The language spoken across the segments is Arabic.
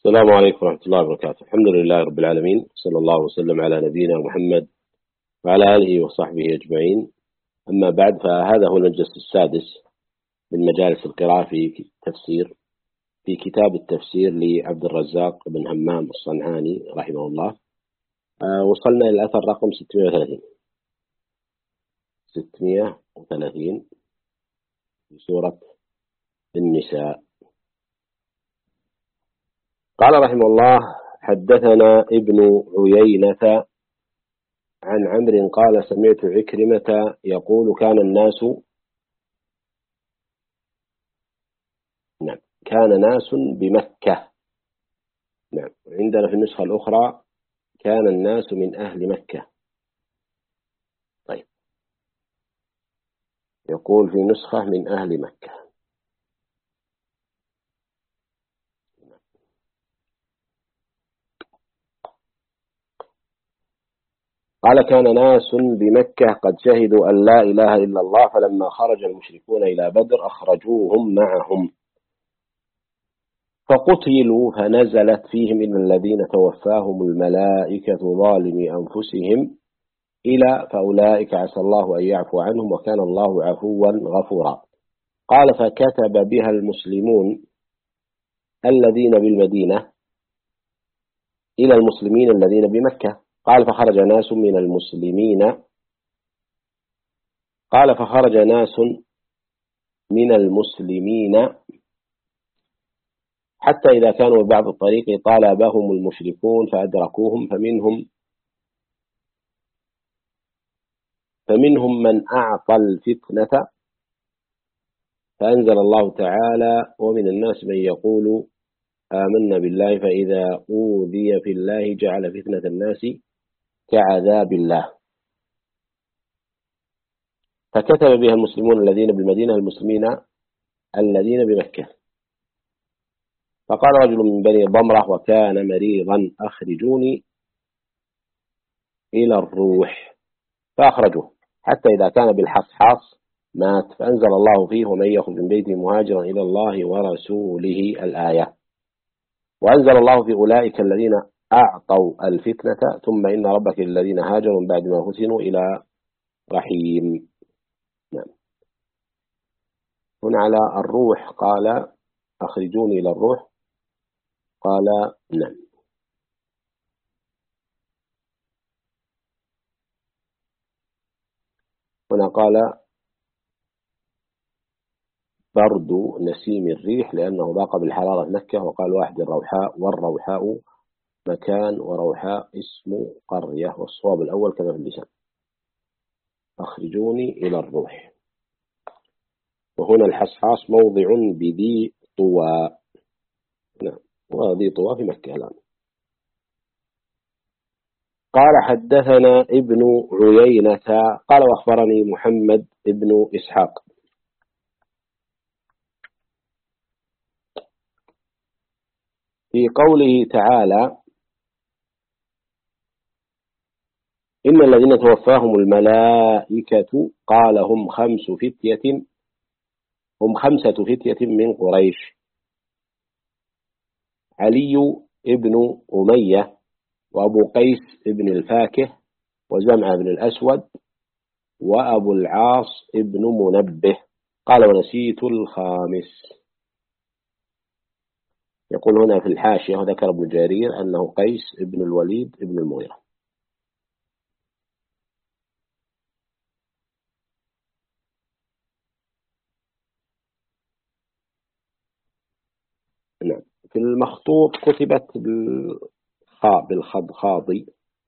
السلام عليكم ورحمة الله وبركاته. الحمد لله رب العالمين، صلى الله وسلم على نبينا محمد وعلى آله وصحبه أجمعين. أما بعد، فهذا هو المجلس السادس من مجالس القراءة في تفسير في كتاب التفسير لعبد الرزاق بن همام الصنعاني رحمه الله. وصلنا إلى الأثر رقم 630 في سورة النساء. قال رحمه الله: حدثنا ابن عيينة عن عمرو قال: سمعت عكرمة يقول: كان ناس بمكة. عندنا في النسخة الأخرى كان الناس من أهل مكة. طيب، يقول في نسخة من أهل مكة. قال: كان ناس بمكة قد شهدوا أن لا إله إلا الله، فلما خرج المشركون إلى بدر أخرجوهم معهم فقتلوا، فنزلت فيهم إن الذين توفاهم الملائكة ظالمي أنفسهم فأولئك عسى الله أن يعفو عنهم وكان الله عفوا غفورا. قال: فكتب بها المسلمون الذين بالمدينة إلى المسلمين الذين بمكة. قال: فخرج ناس من المسلمين حتى إذا كانوا ببعض الطريق طالبهم المشركون فأدركوهم، فمنهم من أعطى الفتنة، فأنزل الله تعالى: ومن الناس من يقول آمنا بالله فإذا أوذي في الله جعل فتنة الناس كعذاب الله. فكتب بها المسلمون الذين بالمدينة المسلمين الذين بمكة. فقال رجل من بني ضمرة وكان مريضا: أخرجوني إلى الروح. فأخرجوه حتى إذا كان بالحصحاص مات، فأنزل الله فيه: ومن يخرج من بيته مهاجرا إلى الله ورسوله الآية. وأنزل الله في أولئك الذين أعطوا الفتنة ثم إن ربك الذين هاجروا من بعد ما فتنوا إلى رحيم. هنا على الروح قال: أخرجوني إلى الروح. قال: نعم. هنا قال: برد نسيم الريح، لأنه ضاق بالحرارة مكة. وقال واحد: الروحاء، والروحاء مكان، وروحاء اسم قرية، والصواب الأول كما في اللسان. أخرجوني إلى الروح. وهنا الحصحاص موضع بذي طوى. نعم، وذي طوى في مكة الآن. قال: حدثنا ابن عيينة قال: واخبرني محمد ابن إسحاق في قوله تعالى: إن الذين توفاهم الملائكة قال: هم خمسة فتية من قريش: علي ابن أمية، وأبو قيس ابن الفاكه، وزمعة بن الأسود، وأبو العاص ابن منبه. قال: ونسيت الخامس. يقول هنا في الحاشية: وذكر ابن جرير أنه قيس ابن الوليد ابن المغيرة. نعم، في المخطوط كتبت بالخاء خاضي.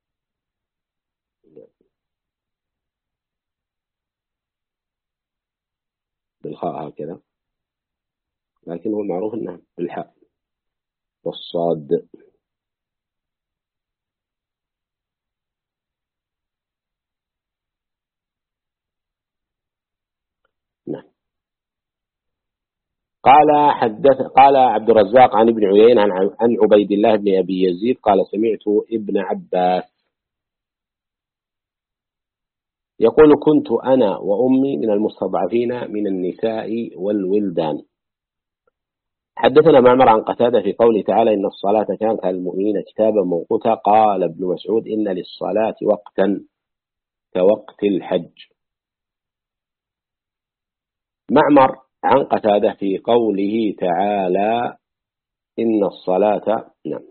بالخاء هكذا، لكن هو المعروف أنه بالحاء والصاد. نعم. قال عبد الرزاق عن ابن عيينة عن عبيد الله بن أبي يزيد قال: سمعت ابن عباس يقول: كنت أنا وأمي من المستضعفين من النساء والولدان. حدثنا معمر عن قتادة في قوله تعالى إن الصلاة كانت على المؤمنين كتابا موقوتا. قال ابن مسعود إن للصلاة وقتا كوقت الحج. معمر عن قتادة في قوله تعالى إن الصلاة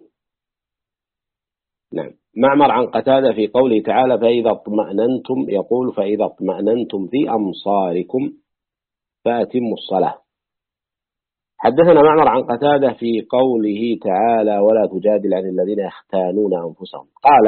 نعم معمر عن قتادة في قوله تعالى فإذا اطمأننتم يقول فإذا اطمأننتم في أمصاركم فأتموا الصلاة. حدثنا معمر عن قتادة في قوله تعالى ولا تجادل عن الذين يختانون أنفسهم.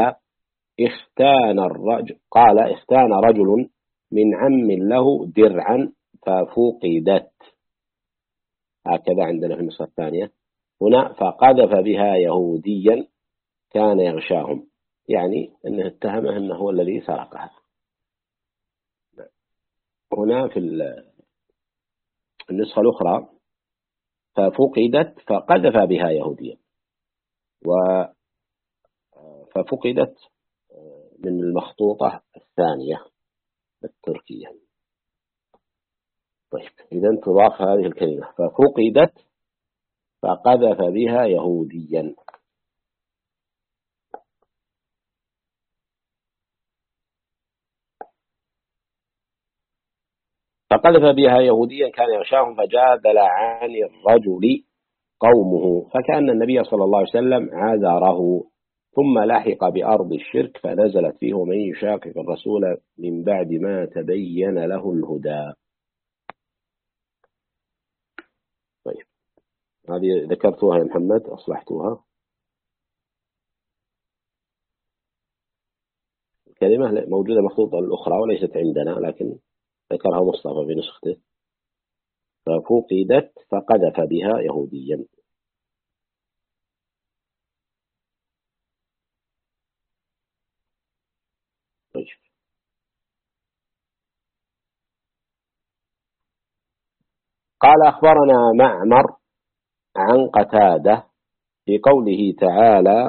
قال اختان رجل من عم له درعا ففقدت، هكذا عندنا في النسخة الثانية هنا، فقذف بها يهوديا كان يغشاهم، يعني أنه اتهمه أنه هو الذي سرقها. هنا في النسخة الأخرى ففقدت فقذف بها يهوديا، ففقدت من المخطوطة الثانية التركية. طيب إذا تضاف هذه الكلمة ففقدت فقذف بها يهوديا. فقذف بها يهوديا كان يغشاهم فجادل عن الرجل قومه فكأن النبي صلى الله عليه وسلم عذره، ثم لحق بأرض الشرك فنزلت فيه ومن يشاقق الرسول من بعد ما تبين له الهدى. طيب هذه ذكرتوها يا محمد، أصلحتوها. الكلمة موجودة مخطوطة الأخرى وليست عندنا، لكن ذكرها مصطفى بنسخته ففقدت فقذف بها يهوديا. طيب قال أخبرنا معمر عن قتادة في قوله تعالى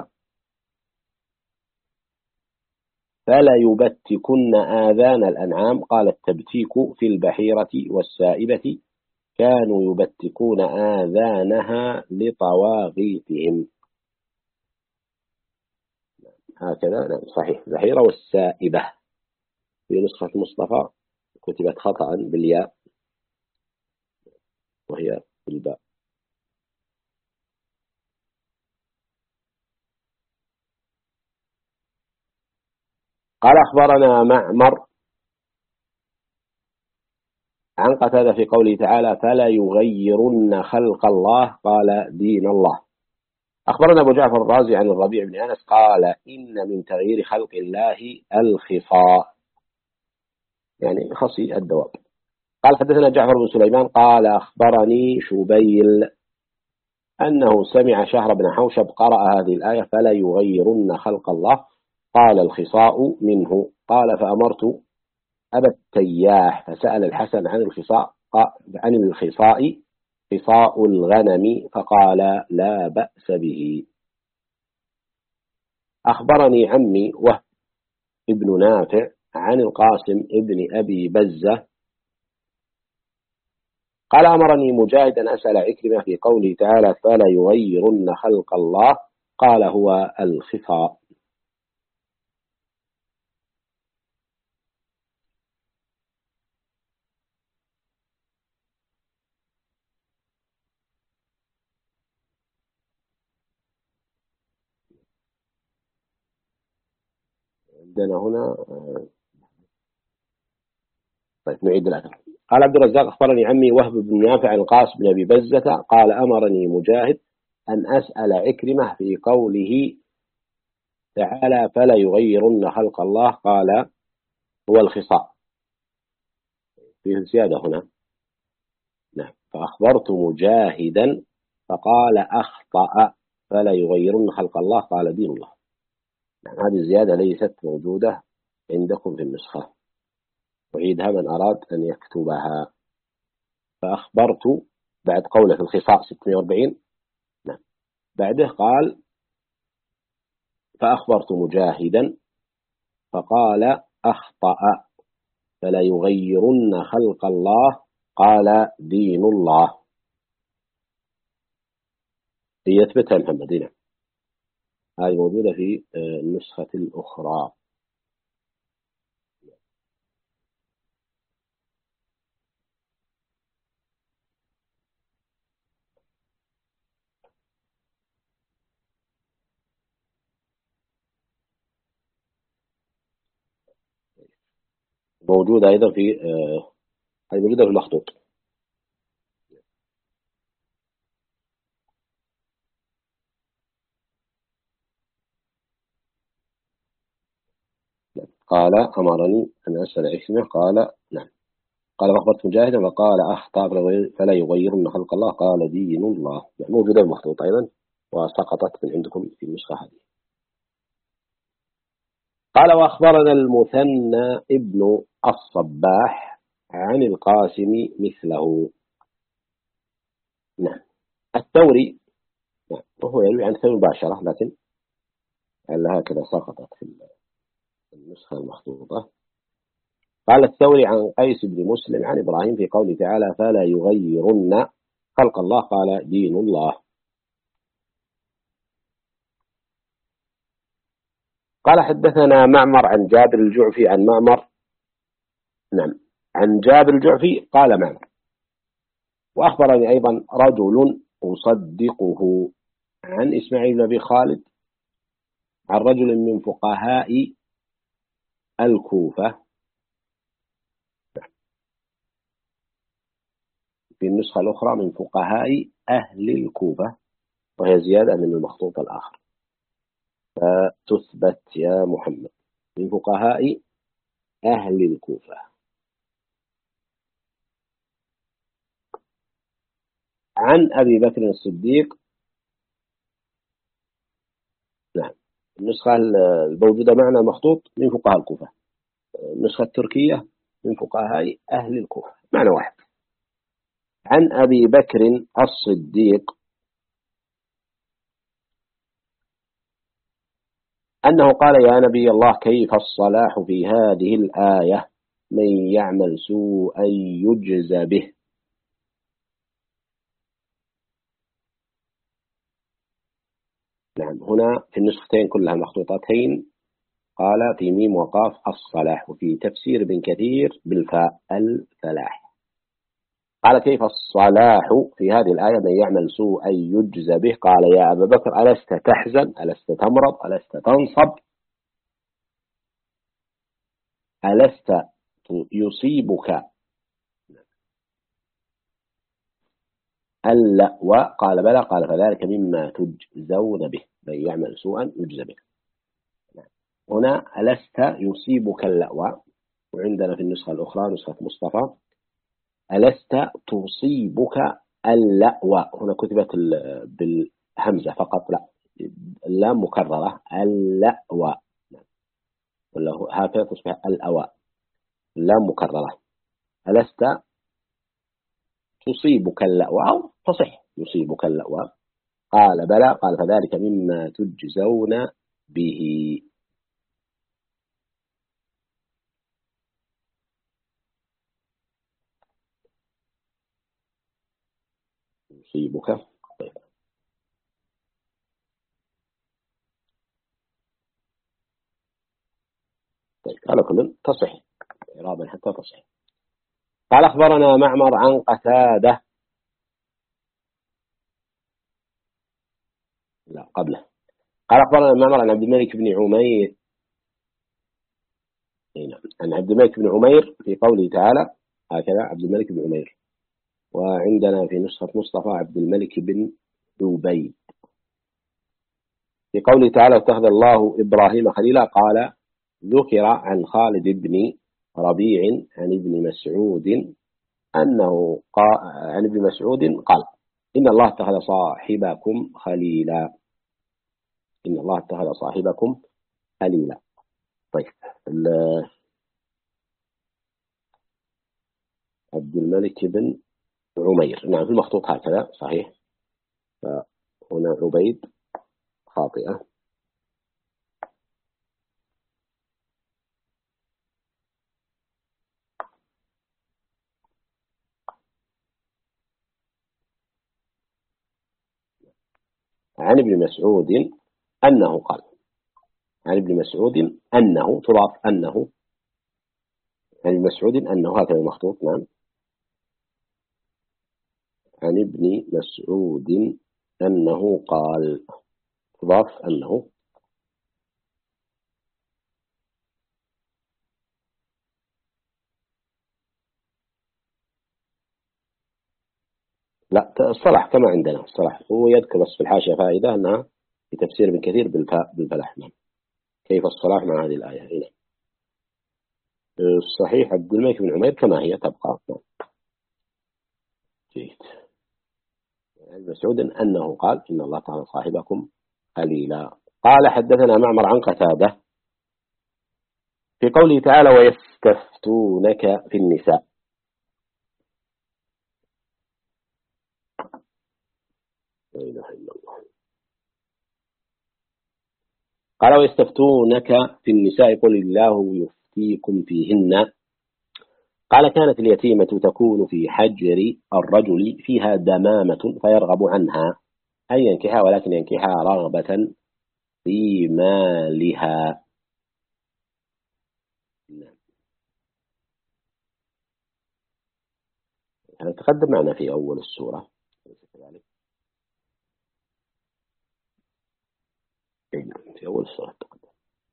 فلا يبتكن آذان الأنعام. قال التبتيك في البحيرة والسائبة كانوا يبتكون آذانها لطواغيتهم. هكذا نعم صحيح، البحيرة والسائبة. في نسخة مصطفى كتبت خطأ بالياء وهي بالباء. قال أخبرنا معمر عن قتادة في قوله تعالى فلا يغيرن خلق الله قال دين الله. أخبرنا أبو جعفر الرازي عن الربيع بن أنس قال إن من تغيير خلق الله الخفاء، يعني خصي الدواب. قال حدثنا جعفر بن سليمان قال أخبرني شبيل أنه سمع شهر بن حوشب قرأ هذه الآية فلا يغيرن خلق الله قال الخصاء منه. قال فأمرت أبا التياح فسأل الحسن عن الخصاء خصاء الغنم فقال لا بأس به. أخبرني عمي وهب ابن نافع عن القاسم ابن أبي بزة قال أمرني مجاهد أن أسأل عكرمة في قوله تعالى فلا يغيرن خلق الله قال هو الخفاء. عندنا هنا طيب نعيد الأثر. قال عبد الرزاق أخبرني عمي وهب بن نافع القاسم بن أبي بزة قال أمرني مجاهد أن أسأل عكرمة في قوله تعالى فلا يغيرن خلق الله قال هو الخصاء، فيه زيادة هنا. نعم فأخبرت مجاهدا فقال أخطأ فلا يغيرن خلق الله قال دين الله. نعم هذه الزيادة ليست موجودة عندكم في النسخة، أعيدها من أراد أن يكتبها. فأخبرت بعد قوله في الخصاء 640 نعم بعده قال فأخبرت مجاهدا فقال أخطأ فلا يغيرن خلق الله قال دين الله. يثبتها محمد هنا. هذه موجودة في النسخة الأخرى. موجودة أيضا في هذه موجودة في المخطوط. قال أمرني أن أسأل عكرمة قال نعم. قال فأخبرت مجاهدا فقال أخطأ فلا يغيرن خلق الله قال دين الله. يعني موجودة في المخطوط أيضا وسقطت من عندكم في النسخة هذه. قال وأخبرنا المثنى ابن الصباح عن القاسم مثله. نعم. الثوري نعم وهو يروي عن الثوري مباشرة لكن هكذا سقطت في النسخة المخطوطة. قال الثوري عن قيس بن مسلم عن إبراهيم في قوله تعالى فلا يغيرن خلق الله قال دين الله. قال حدثنا معمر عن جابر الجعفي عن معمر نعم عن جابر الجعفي قال معمر وأخبرني أيضا رجل أصدقه عن إسماعيل بن أبي خالد عن رجل من فقهاء الكوفة في النسخة الأخرى من فقهاء أهل الكوفة وهي زيادة من المخطوط الآخر فتثبت يا محمد من فقهاء أهل الكوفة. عن أبي بكر الصديق نعم النسخة الموجودة معنا مخطوط من فقهاء الكوفة. النسخة التركية من فقهاء أهل الكوفة معنى واحد. عن أبي بكر الصديق أنه قال يا نبي الله كيف الصلاح في هذه الآية من يعمل سوءا يجزى به. نعم هنا في النسختين كلها مخطوطتين قال في ميم وقاف الصلاح وفي تفسير ابن كثير بالفاء الفلاح. قال كيف الصلاح في هذه الآية من يعمل سوءا يجزى به قال يا أبا بكر ألست تحزن ألست تمرض ألست تنصب ألست يصيبك اللأوى قال بلى قال فذلك مما تجزون به من يعمل سوءا يجزى به. هنا ألست يصيبك اللأوى وعندنا في النسخة الأخرى نسخة مصطفى ألست تصيبك اللأوى هنا كتبت بالهمزة فقط لا اللام مكررة اللأوى ولا هكذا تصبح الأوى اللام مكررة ألست تصيبك اللأوى أو تصح يصيبك اللأوى قال بلى قال فذلك مما تجزون به. يصيبك طيب على كل تصح إعرابا حتى تصح. قال أخبرنا معمر عن قتادة لا قبله قال أخبرنا معمر عن عبد الملك بن عمير عن عبد الملك بن عمير في قوله تعالى هكذا عبد الملك بن عمير وعندنا في نسخة مصطفى عبد الملك بن عبيد في قوله تعالى اتخذ الله إبراهيم خليلا قال ذكر عن خالد بن ربيع عن ابن مسعود أنه قال عن ابن مسعود قال إن الله اتخذ صاحبكم خليلا إن الله اتخذ صاحبكم خليلا. طيب عبد الملك بن عمير نعم في المخطوط هكذا صحيح فهنا عبيد خاطئة. عن ابن مسعود أنه قال. عن ابن مسعود أنه تضاف أنه. عن ابن مسعود أنه هكذا مخطوط. نعم. عن ابن مسعود أنه قال تضاف أنه. لا الصلاح كما عندنا الصلاح، هو يذكر بس في الحاشية فائدة أنها في تفسير ابن كثير بالفلح. نعم. كيف الصلاح مع هذه الآية هنا. الصحيح عبد الملك بن عمير كما هي تبقى. نعم. جيد. ابن مسعود أنه قال إن الله تعالى صاحبكم خليلا. قال حدثنا معمر عن قتادة في قوله تعالى ويستفتونك في النساء. لا إله إلا الله. قال ويستفتونك في النساء قل الله يفتيكم فيهن. قال كانت اليتيمة تكون في حجر الرجل فيها دمامة فيرغب عنها أن ينكحها، ولكن ينكحها رغبة في مالها. هذا تقدم معنا في أول السورة في أول السورة تقدم.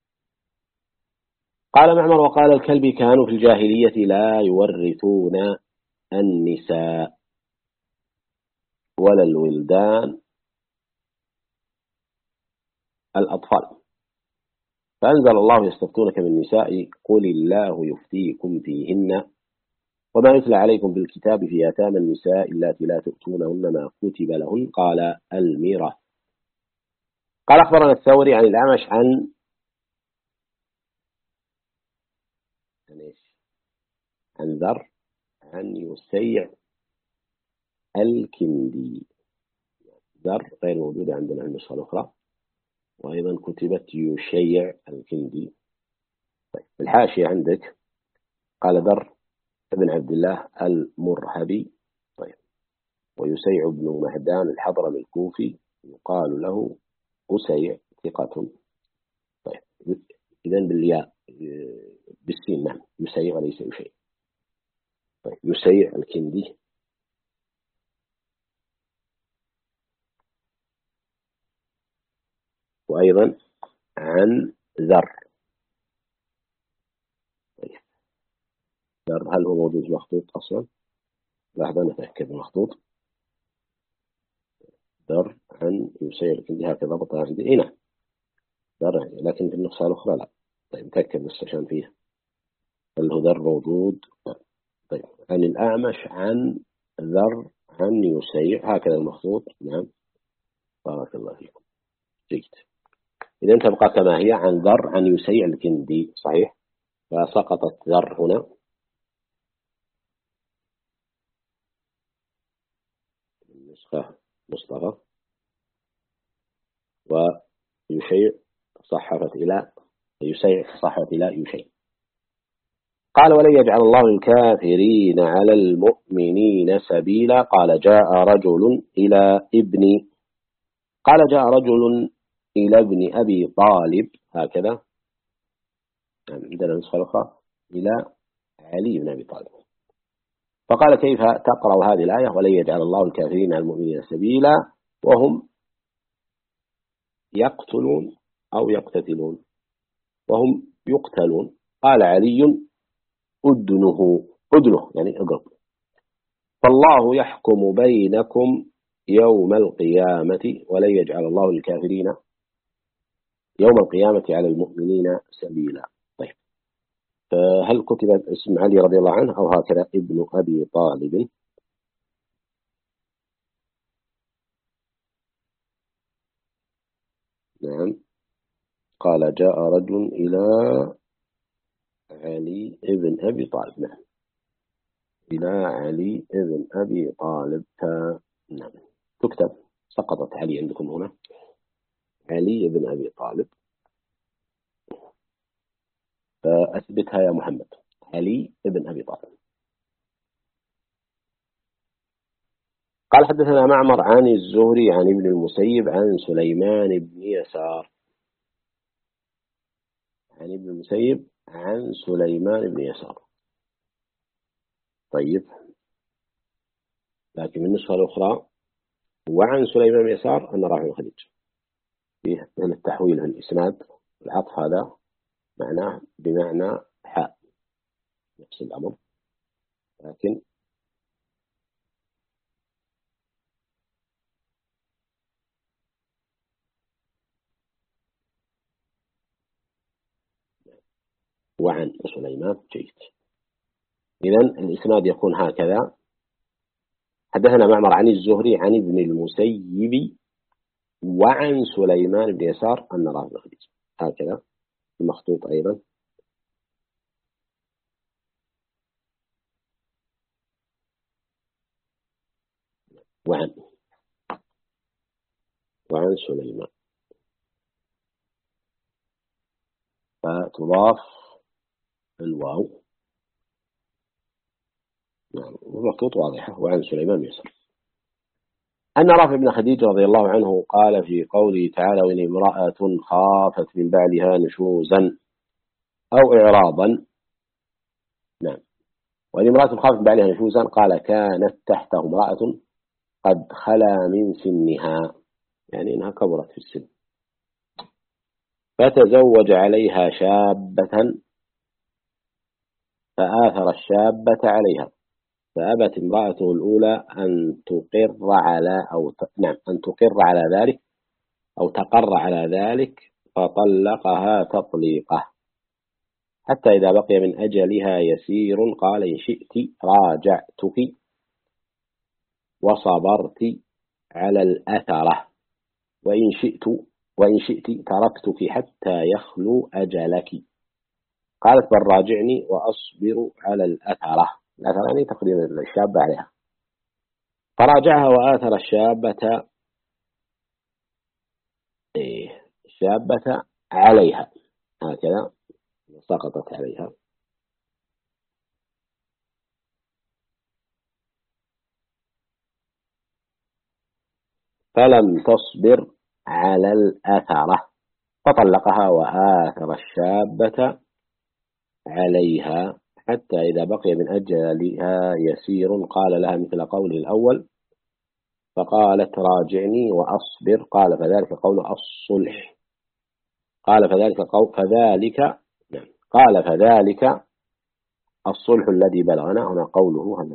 قال معمر وقال الكلبي كانوا في الجاهلية لا يورثون النساء ولا الولدان الأطفال، فأنزل الله يستفتونك من النساء قل الله يفتيكم فيهن وما يتلى عليكم بالكتاب في يتامى النساء اللاتي لا تؤتونهن ما كتب لهن. قال الميراث. قال أخبرنا الثوري عن الأعمش عن ذر عن يسيع الكندي. ذر غير موجودة عندنا في النسخة الأخرى، وأيضا كتبت يشيع الكندي. طيب الحاشية عندك قال ذر ابن عبد الله المرهبي. طيب ويسيع بن مهدان الحضرمي الكوفي يقال له أسيع ثقة. طيب إذن بالياء بالسين. نعم يسيع وليس يشيع. طيب يسيع الكندي. وأيضا عن ذر. طيب ذر هل هو موجود مخطوط أصلا؟ لحظة نتأكد المخطوط. ذر عن يسيع الكندي هكذا ضبط عندي. نعم ذر، لكن في النسخة الأخرى لا. طيب نتأكد بس عشان فيها هل هو ذر موجود. طيب عن الأعمش عن ذر عن يسيع هكذا المخطوط. نعم بارك الله فيكم. جيد. إذا تبقى كما هي عن ذر عن يسيع الكندي. صحيح. فسقطت ذر هنا. النسخة مصطفى ويشيع صحفت إلى يسيع صحفت إلى يشيع. قال ولن يجعل الله الكافرين على المؤمنين سبيلا. قال جاء رجل إلى ابن أبي طالب هكذا عندنا نسخة أخرى إلى علي بن أبي طالب فقال كيف تقرأ هذه الآية ولن يجعل الله الكافرين على المؤمنين سبيلا وهم يقتلون أو يقتتلون وهم يقتلون. قال علي أدنه يعني أقرب. فالله يحكم بينكم يوم القيامة ولن يجعل الله الكافرين يوم القيامة على المؤمنين سبيلا. طيب هل كتب اسم علي رضي الله عنه أو هكذا ابن أبي طالب؟ نعم. قال جاء رجل إلى علي ابن أبي طالب. نعم إلى علي ابن أبي طالب. نعم تكتب سقطت علي عندكم هنا علي ابن أبي طالب. فأثبتها يا محمد علي ابن أبي طالب. قال حدثنا معمر عن الزهري عن ابن المسيب عن سليمان بن يسار، عن ابن المسيب عن سليمان بن يسار. طيب، لكن النسخة الأخرى وعن سليمان بن يسار أن رافع بن خديج، فيه من التحويل في الإسناد، العطف هذا معناه بمعنى حاء، نفس الأمر، لكن وعن سليمان جيد. إذن الإسناد يكون هكذا: حدثنا معمر عن الزهري عن ابن المسيب وعن سليمان بن يسار أن رافع بن خديج، هكذا المخطوط أيضا. وعن سليمان، فتضاف الواو، نعم، المخطوط واضحة. وعن سليمان بن يسار أن رافع بن خديج رضي الله عنه قال في قوله تعالى: وإن امرأة خافت من بعلها نشوزا أو إعراضا، نعم، وإن امرأة خافت من بعلها نشوزا، قال: كانت تحته امرأة قد خلا من سنها، يعني إنها كبرت في السن، فتزوج عليها شابة فآثر الشابة عليها، فأبت امرأته الأولى أن تقر على أن تقر على ذلك أو تقر على ذلك، فطلقها تطليقه، حتى إذا بقي من أجلها يسير قال: إن شئت راجعتك وصبرت على الأثرة، وإن شئت تركتك حتى يخلو أجلك. قالت: بل راجعني وأصبر على الأثرة. الأثرة يعني تقديم الشابة عليها. فراجعها وآثر الشابة عليها، هكذا سقطت عليها. فلم تصبر على الأثرة فطلقها وآثر الشابة عليها، حتى إذا بقي من أجلها يسير قال لها مثل قول الأول، فقالت: راجعني وأصبر. قال: فذلك قول الصلح. قال: فذلك الصلح الذي بلغنا. هنا قوله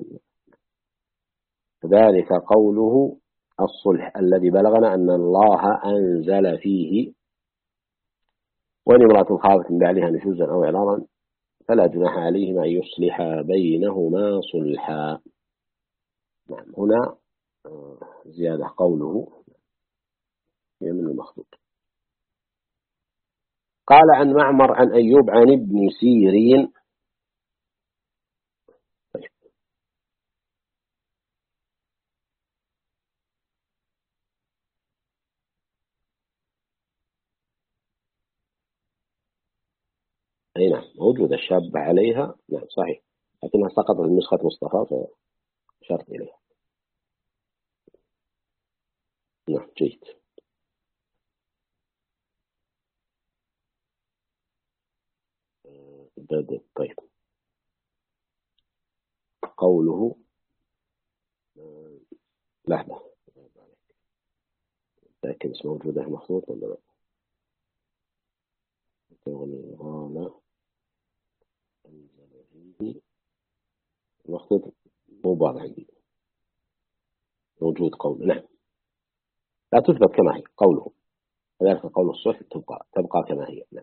فذلك قوله الصلح الذي بلغنا أن الله أنزل فيه: وإن امرأة خافت من بعلها نشوزا أو إعراضا فلا جناح عليهما أن يصلحا بينهما صلحا. نعم، هنا زيادة قوله من المخطوط. قال عن معمر عن أيوب عن ابن سيرين. أي نعم، موجود الشابة عليها، نعم صحيح، لكنها سقطت من نسخة مصطفى فشرط إليها. نعم جيد. طيب، قوله لحظة، لكن اسمه موجودة مخطوط ولا لا؟ المخطوط مو واضح عندي. موجود قول، نعم، لا تثبت كما هي قوله، كذلك قول الصلح تبقى كما هي. نعم،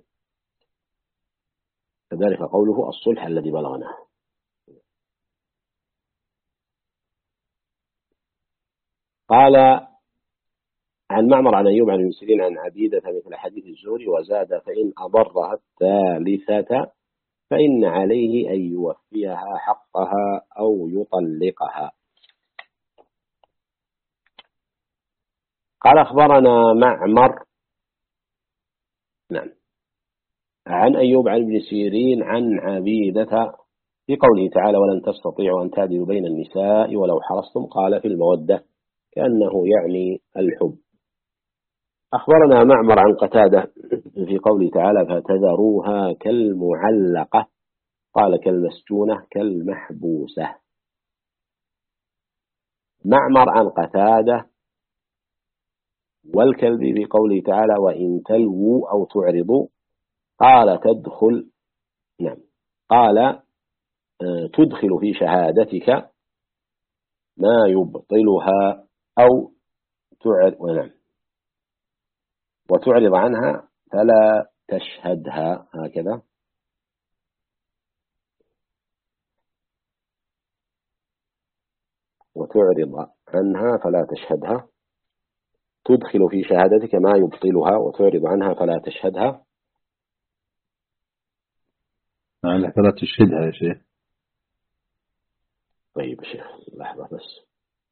كذلك قوله الصلح الذي بلغناه. قال عن معمر عن أيوب عن المسلمين عن عبيدة مثل حديث الزهري، وزاد: فإن أضرها الثالثة فإن عليه أن يوفيها حقها أو يطلقها. قال أخبرنا معمر، نعم، عن أيوب عن ابن سيرين عن عبيدة في قوله تعالى: ولن تستطيعوا أن تعدلوا بين النساء ولو حرصتم. قال: في المودة كأنه يعني الحب. أخبرنا معمر عن قتادة في قوله تعالى فتذروها كالمعلقة، قال كالمسجونة كالمحبوسة. معمر عن قتادة والكلبي في قوله تعالى وإن تلووا أو تعرضوا، قال تدخل، نعم، قال تدخل في شهادتك ما يبطلها أو تعرض، نعم، وتعرض عنها فلا تشهدها، هكذا. وتعرض عنها فلا تشهدها، تدخل في شهادتك ما يبطلها وتعرض عنها فلا تشهدها. يعني فلا تشهدها يا شيخ. طيب يا شيخ لحظة بس.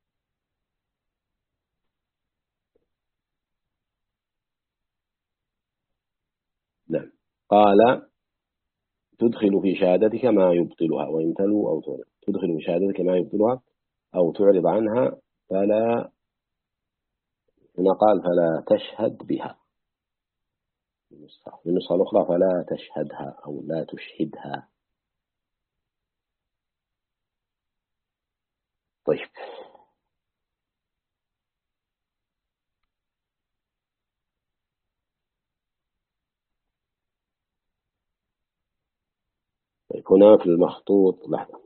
نعم، قال تدخل في شهادتك ما يبطلها، وإن تلو أو تعرض، تدخل في شهادتك ما يبطلها أو تعرض عنها فلا، هنا قال فلا تشهد بها، في النسخة الأخرى فلا تشهدها أو لا تشهدها. طيب هنا في المخطوط، لحظة،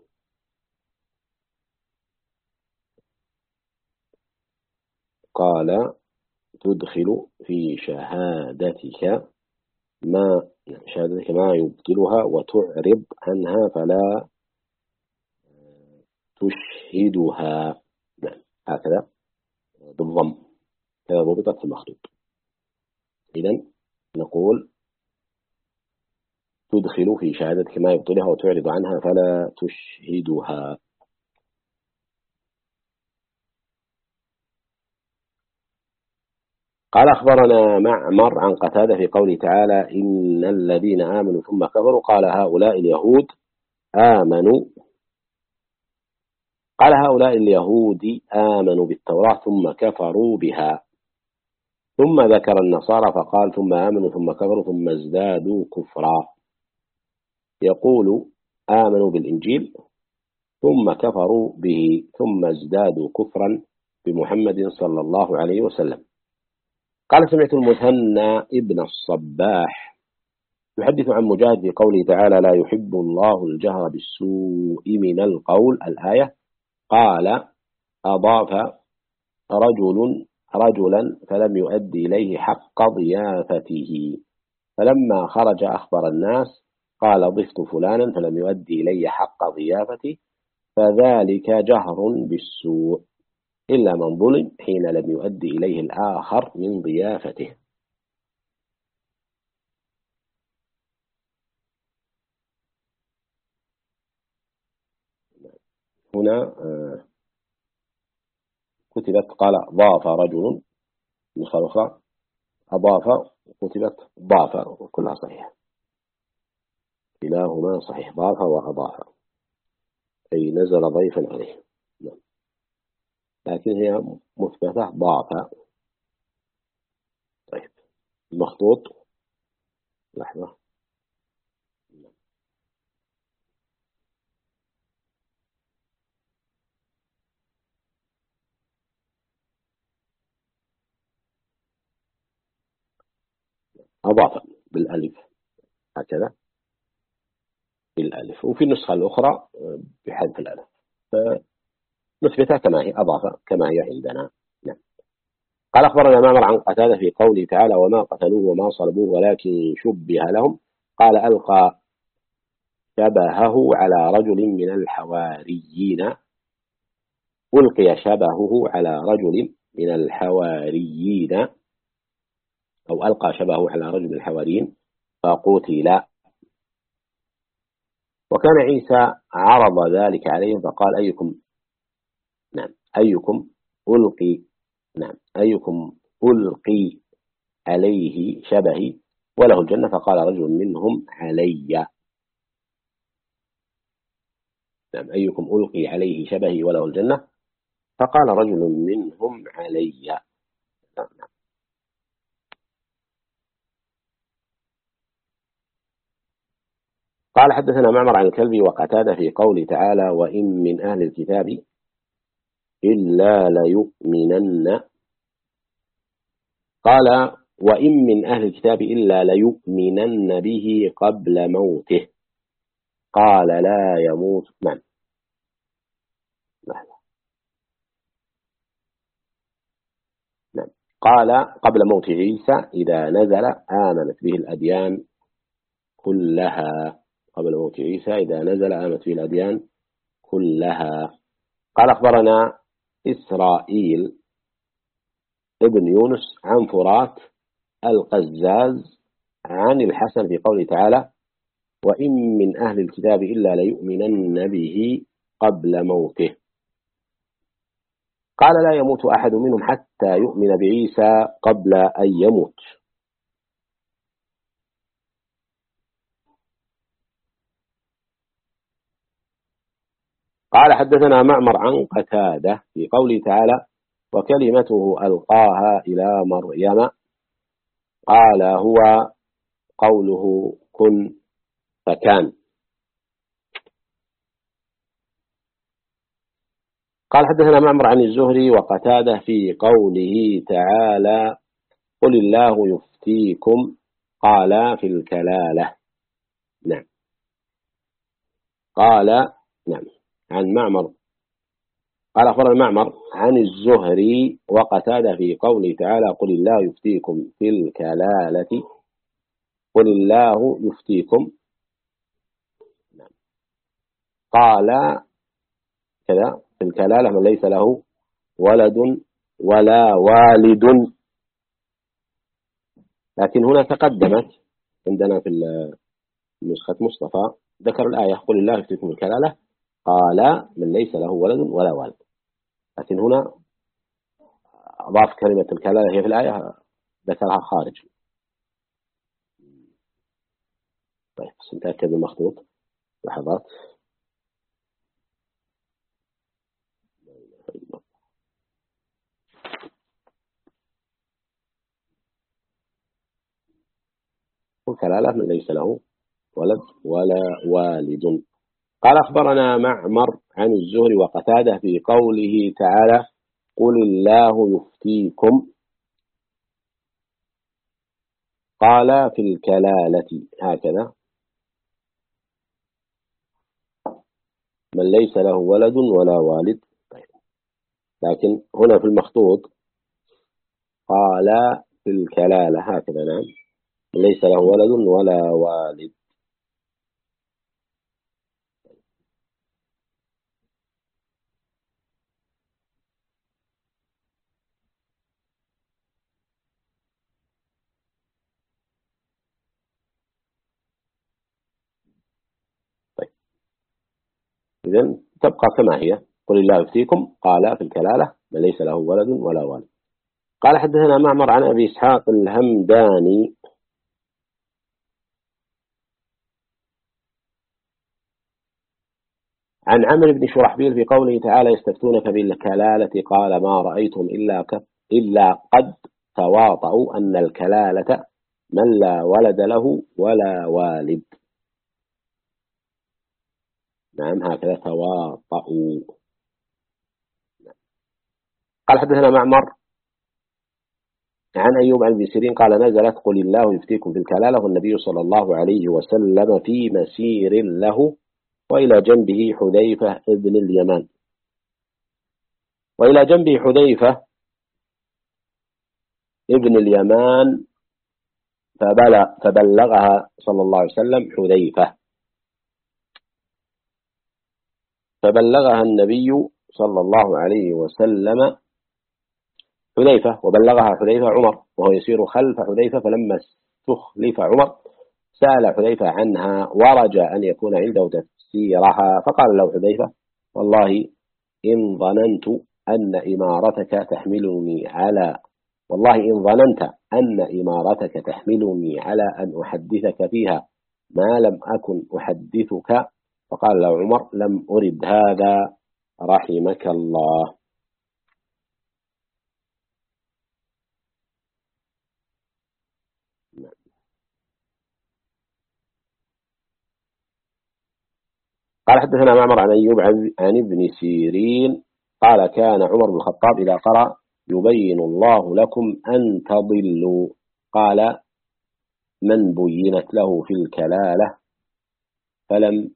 قال تدخل في شهادتك ما يبطلها وتعرض عنها فلا تشهدها، نعم، هكذا بالضم كذا ضبطت في المخطوط. إذن نقول تدخل في شهادتك ما يبطلها وتعرض عنها فلا تشهدها. قال أخبرنا معمر عن قتادة في قوله تعالى إن الذين آمنوا ثم كفروا، قال هؤلاء اليهود آمنوا، قال هؤلاء اليهود آمنوا بالتوراة ثم كفروا بها، ثم ذكر النصارى فقال ثم آمنوا ثم كفروا ثم ازدادوا كفرا. يقول آمنوا بالإنجيل ثم كفروا به ثم ازدادوا كفرا بمحمد صلى الله عليه وسلم. قال سمعت المثنى ابن الصباح يحدث عن مجاهد في قوله تعالى لا يحب الله الجهر بالسوء من القول، الآية، قال أضاف رجلا فلم يؤدي إليه حق ضيافته، فلما خرج أخبر الناس قال ضفت فلانا فلم يؤدي إلي حق ضيافتي، فذلك جهر بالسوء إلا من ظلم حين لم يؤدي إليه الآخر من ضيافته. هنا كتبت قال ضاف رجل، نسخة أخرى أضاف كتبت ضاف، كلها صحيحة، كلاهما صحيح، ضاف وأضاف أي نزل ضيفا عليه، لكن هي مثبتة ضاف. طيب المخطوط، لحظة، أضاف بالألف، هكذا بالألف، وفي النسخة الأخرى بحذف الألف، فنثبتها كما هي، أضاف كما هي عندنا. نعم. قال أخبرنا معمر عن قتادة في قوله تعالى وما قتلوه وما صلبوه ولكن شبه لهم، قال ألقى شبهه على رجل من الحواريين، ألقي شبهه على رجل من الحواريين، أو ألقى شبهه على رجل من الحواريين فقتل. وكان عيسى عرض ذلك عليهم فقال أيكم، نعم، أيكم ألقي، نعم، أيكم ألقي عليه شبهي وله الجنة، فقال رجل منهم علي، نعم، أيكم ألقي عليه شبهي وله الجنة، فقال رجل منهم علي. قال حدثنا معمر عن الكلبي وقتادة في قوله تعالى وإن من أهل الكتاب إلا ليؤمنن. قال وإن من أهل الكتاب إلا ليؤمنن به قبل موته. قال لا يموت. نعم. قال قبل موت عيسى إذا نزل آمنت به الأديان كلها. قبل موت عيسى إذا نزل آمنت به الأديان كلها. قال أخبرنا إسرائيل ابن يونس عن فرات القزاز عن الحسن في قوله تعالى وإن من أهل الكتاب إلا ليؤمنن به قبل موته. قال لا يموت أحد منهم حتى يؤمن بعيسى قبل أن يموت. قال حدثنا معمر عن قتادة في قوله تعالى وكلمته ألقاها إلى مريم. قال هو قوله كن فكان. قال حدثنا معمر عن الزهري وقتادة في قوله تعالى قل الله يفتيكم. قال في الكلالة. نعم. قال نعم عن معمر قال أخبرنا معمر عن الزهري وقتادة في قوله تعالى قل الله يفتيكم في الكلالة. قل الله يفتيكم. نعم. قال كذا في الكلالة من ليس له ولد ولا والد. لكن هنا تقدمت عندنا في نسخة مصطفى ذكر الآية قل الله يفتيكم الكلالة قال من ليس له ولد ولا والد. لكن هنا أضاف كلمة الكلالة هي في الآية ذكرها خارج. طيب سنتأكد المخطوط لحظات. الكلالة من ليس له ولد ولا والد. قال أخبرنا معمر عن الزهري وقتادة في قوله تعالى قل الله يفتيكم. قال في الكلالة هكذا من ليس له ولد ولا والد. لكن هنا في المخطوط قال في الكلالة هكذا. نعم من ليس له ولد ولا والد. إذن تبقى كما هي قل الله يفتيكم. قال في الكلالة من ليس له ولد ولا والد. قال حدثنا معمر عن أبي إسحاق الهمداني عن عمرو بن شرحبيل في قوله تعالى يستفتونك بالكلالة قال ما رأيتم إلا قد تواطؤوا أن الكلالة من لا ولد له ولا والد. نعم هكذا تواطؤوا. قال حدثنا معمر عن أيوب عن سيرين قال نزلت قل الله يفتيكم في الكلالة والنبي صلى الله عليه وسلم في مسير له وإلى جنبه حذيفة ابن اليمان. وإلى جنبه حذيفة ابن اليمان فبلغها صلى الله عليه وسلم فبلغها النبي صلى الله عليه وسلم حذيفة وبلغها حذيفة عمر وهو يسير خلف حذيفة فلما استخلف عمر سأل حذيفة عنها ورجى أن يكون عنده تفسيرها فقال له حذيفة والله إن ظننت أن إمارتك تحملني على أن أحدثك فيها ما لم أكن أحدثك. فقال له عمر لم أرد هذا رحمك الله. قال حدثنا معمر عن أيوب عن ابن سيرين قال كان عمر بن الخطاب إذا قرأ يبين الله لكم أن تضلوا قال من بينت له في الكلالة فلم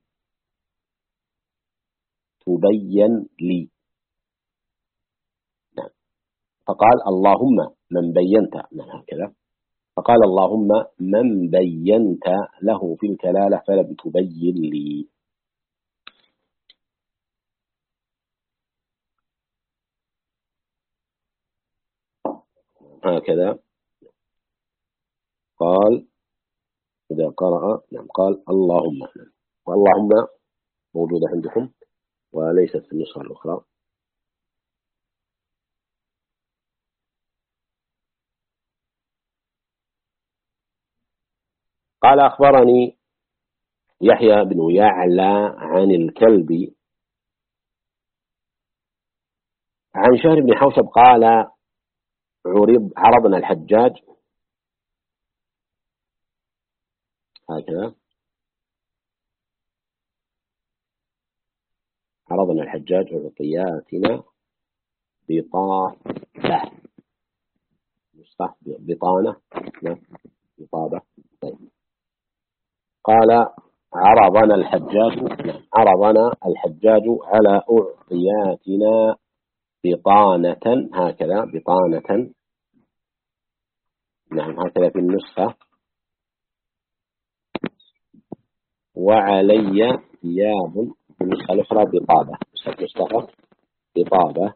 تبين لي. نعم. فقال اللهم من بينت، نعم هكذا، فقال اللهم من بينت له في الكلالة فلم تبين لي. هكذا قال إذا قرأ، نعم قال اللهم، واللهم موجودة عندكم وليست في النسخة الأخرى. قال أخبرني يحيى بن يعلى عن الكلبي عن شهر بن حوشب قال عرضنا الحجاج، هكذا عرضنا الحجاج عطياتنا بطابة، نسخة بطانة، بطابة. طيب. قال عرضنا الحجاج على أعطياتنا بطانة، هكذا بطانة، نعم هكذا في النسخة، وعلي ثياب في النسخة الأخرى بطابة، نسخة بطابة.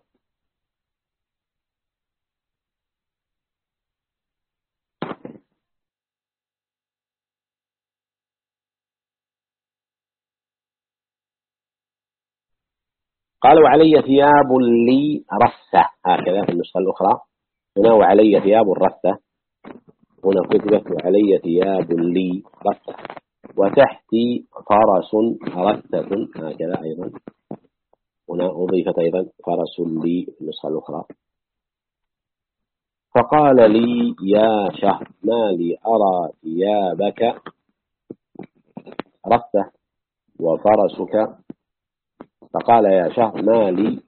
قال وعلي ثياب لي رثة، هكذا في النسخة الأخرى، هنا وعلي ثياب الرثة، هنا كتبت وعلي ثياب لي رثة، وتحتي فرس رثة، هكذا أيضا، هنا أضيفت أيضا فرس لي في النسخة الأخرى. فقال لي يا شهر ما لي أرى ثيابك رثة وفرسك، فقال يا شهر ما لي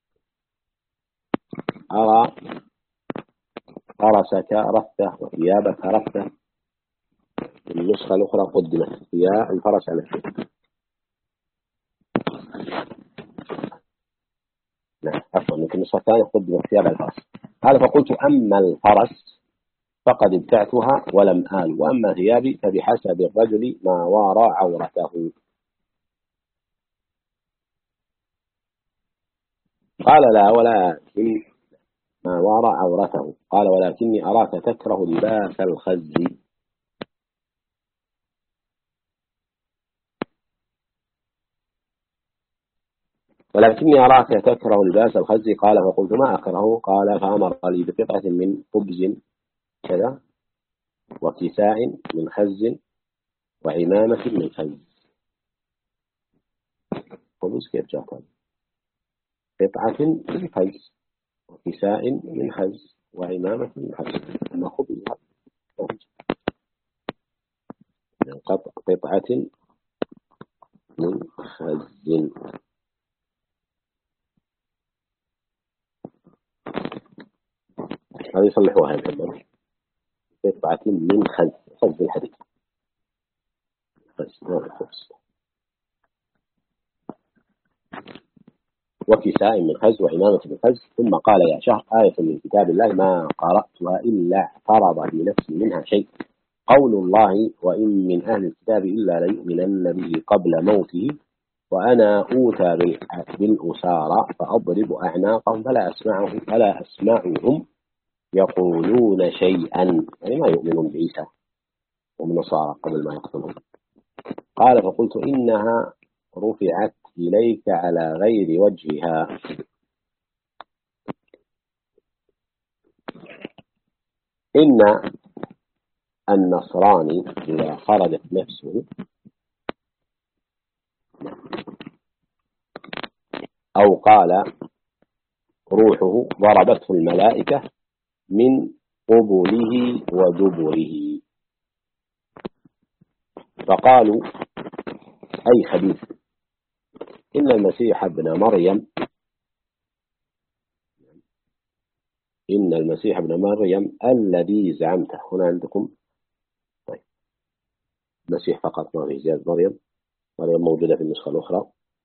أرى فرسك رثة وثيابك رثة. في النسخة الأخرى قدمت ثياب الفرس على الشيء. نعم عفوا، في النسخة الثانية قدمت ثياب الفرس. قال فقلت أما الفرس فقد ابتعتها ولم آل، وأما ثيابي فبحسب الرجل ما وارى عورته. قال لا ولكن ما وارى عورته، قال ولكني أراك تكره لباس الخز. ولكني أراك تكره لباس الخز. قال فقلت ما أكره؟ قال فأمر لي بقطعة من خبز كذا وكساء من خز وعمامة من خز. خبز كيف جاءت؟ قطعة من خز وكساء من خز وعمامة من خز، ما خبز من قطعة من خز. هذه يصلحوها الكلام، قطعة من خز الحديد، خز نوع الخبز، وكساء من خز وعمامة من خز. ثم قال يا شهر آية من كتاب الله ما قرأتها إلا اعترض بنفسي منها شيء، قول الله وإن من أهل الكتاب إلا ليؤمنن به قبل موته، وأنا أوتى بالأسارى فأضرب أعناقهم فلا أسمعهم يقولون شيئا، يعني ما يؤمنون بعيسى ومن النصارى قبل ما يقتلهم. قال فقلت إنها رفعت إليك على غير وجهها. إن النصراني إذا خرجت نفسه أو قال روحه ضربته الملائكة من قبله ودبره، فقالوا أي خبيث إن المسيح ابن مريم الذي زعمته. هنا عندكم طيب مسيح فقط، ما في زيادة مريم موجودة في النسخة الأخرى.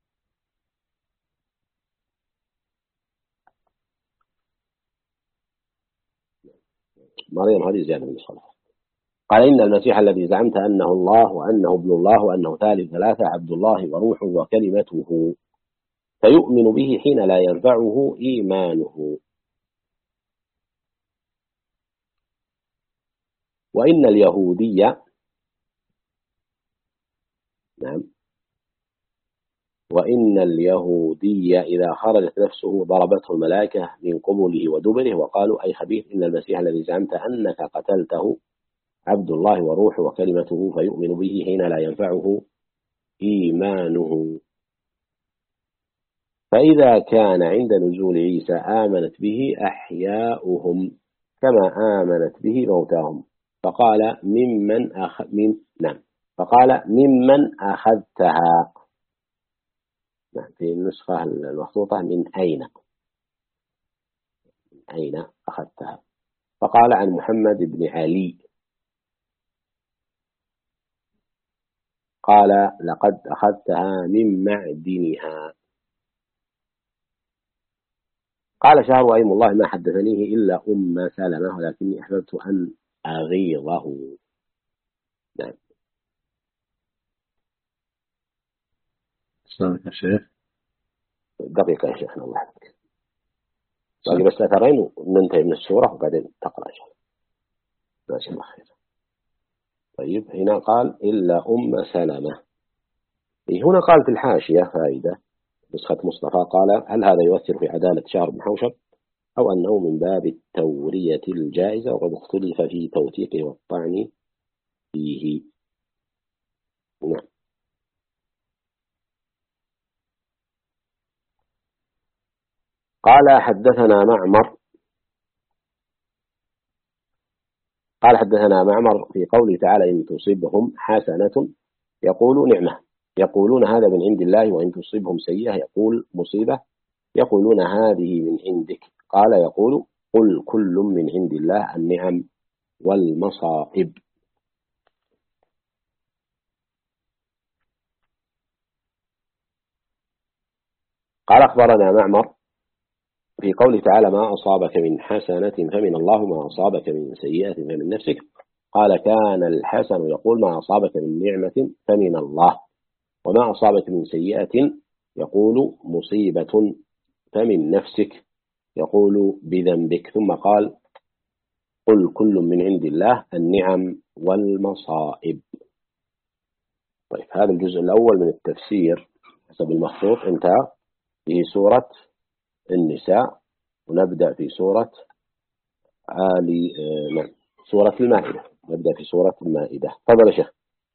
مريم هذه زيادة في النسخة الأخرى. قال إن المسيح الذي زعمت أنه الله وأنه ابن الله وأنه ثالث ثلاثة عبد الله وروحه وكلمته، فيؤمن به حين لا ينفعه إيمانه. وإن اليهودية إذا خرجت نفسه ضربته الملائكة من قبله ودبره وقالوا أي خبيث إن المسيح الذي زعمت أنك قتلته عبد الله وروحه وكلمته، فيؤمن به حين لا ينفعه إيمانه. فإذا كان عند نزول عيسى آمنت به أحياؤهم كما آمنت به موتاهم. فقال ممن أخذتها. في النسخة المخطوطة من أين أخذتها. فقال عن محمد بن علي قال لقد أخذتها من معدنها. قال شهر وأيم الله ما حدثنيه إلا أم سلمة ولكني أحببت أن أغيظه. نعم. سلامك يا شيخ. دقيقة يا شيخنا الله يحفظك. باقي بس أثرين وننتهي من السورة وبعدين تقرأ إن شاء الله. ماشي الله خير. طيب هنا قال إلا أم سلمة. هنا قال في الحاشية فائدة نسخة مصطفى قال هل هذا يؤثر في عدالة شهر بن حوشب أو أنه من باب التورية الجائزة، وقد اختلف في توثيقه والطعن فيه. نعم. قال حدثنا معمر في قوله تعالى إن تصيبهم حسنة يقولوا نعمة، يقولون هذا من عند الله، وإن تصيبهم سيئة يقول مصيبة يقولون هذه من عندك. قال يقول قل كل من عند الله النعم والمصائب. قال أخبرنا معمر في قوله تعالى ما أصابك من حسنة فمن الله وما أصابك من سيئة فمن نفسك. قال كان الحسن يقول ما أصابك من نعمة فمن الله، وما أصابك من سيئة يقول مصيبة فمن نفسك يقول بذنبك. ثم قال قل كل من عند الله النعم والمصائب. طيب هذا الجزء الأول من التفسير حسب المخطوط انتهى في سورة النساء، ونبدأ في سورة سورة المائدة. نبدأ في سورة المائدة. تفضل يا شيخ.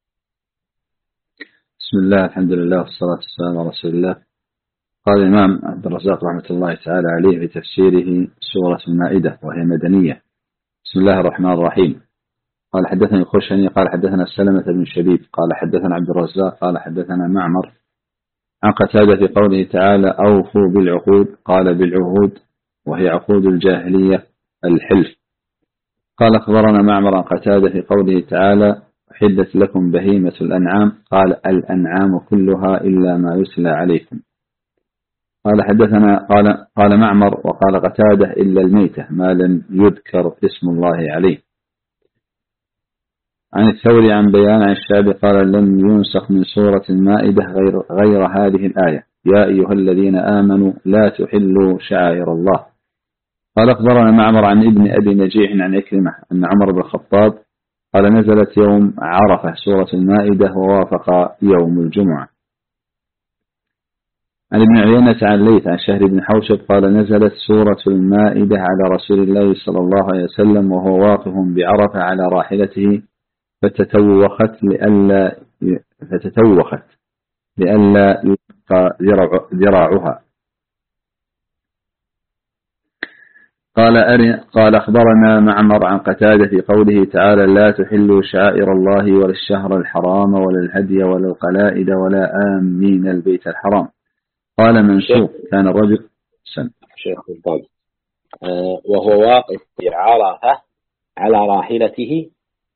بسم الله الحمد لله والصلاة والسلام على رسول الله. قال الإمام عبد الرزاق رحمة الله تعالى عليه في تفسيره سورة المائدة وهي مدنية. بسم الله الرحمن الرحيم. قال حدثنا الخشني قال حدثنا سلمة بن شبيب قال حدثنا عبد الرزاق قال حدثنا معمر عن قتادة في قوله تعالى أوفوا بالعقود قال بالعهود وهي عقود الجاهلية الحلف. قال أخبرنا معمر عن قتادة في قوله تعالى أحلت لكم بهيمة الأنعام قال الأنعام كلها إلا ما يتلى عليكم. قال حدثنا قال معمر وقال قتادة إلا الميتة ما لم يذكر اسم الله عليه. عن الثوري عن بيان عن الشعبي قال لم ينسخ من سورة المائدة غير هذه الآية يا أيها الذين آمنوا لا تحلوا شعائر الله. قال أخبرنا معمر عن ابن أبي نجيح عن إكرمة أن عمر بن الخطاب قال نزلت يوم عرفة سورة المائدة ووافق يوم الجمعة. عن ابن عيينة عن ليث عن شهر بن حوشب قال نزلت سورة المائدة على رسول الله صلى الله عليه وسلم وهو واقف بعرفة على راحلته فتتوخت لئلا يبقى ذراعها. قال أخبرنا معمر عن قتادة في قوله تعالى لا تحلوا شعائر الله ولا الشهر الحرام ولا الهدي ولا القلائد ولا آمين البيت الحرام. قال منسوق كان الرجل شيخ سلطان وهو واقف في عرفة على راحلته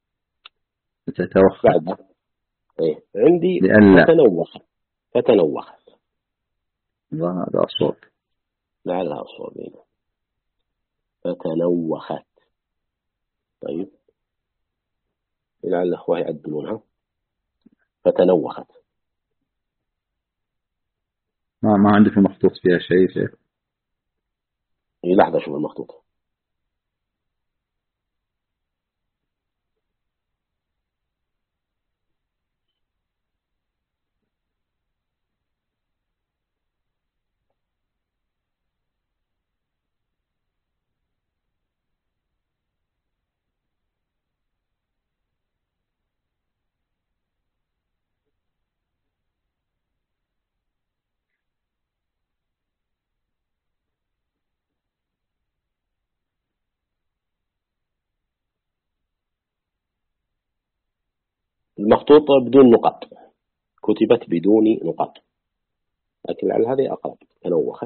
تتوخى بعد عندي لئلا فتنوخت هذا أصوات لعلها أصوات هنا فتنوخت. طيب لعل الأخوة يعدلونها فتنوخت. ما عندك مخطوط فيها شيء لحظة شوف المخطوط. المخطوط بدون نقط، كتبت بدون نقط، لكن لعل هذه أقرب. تنوخت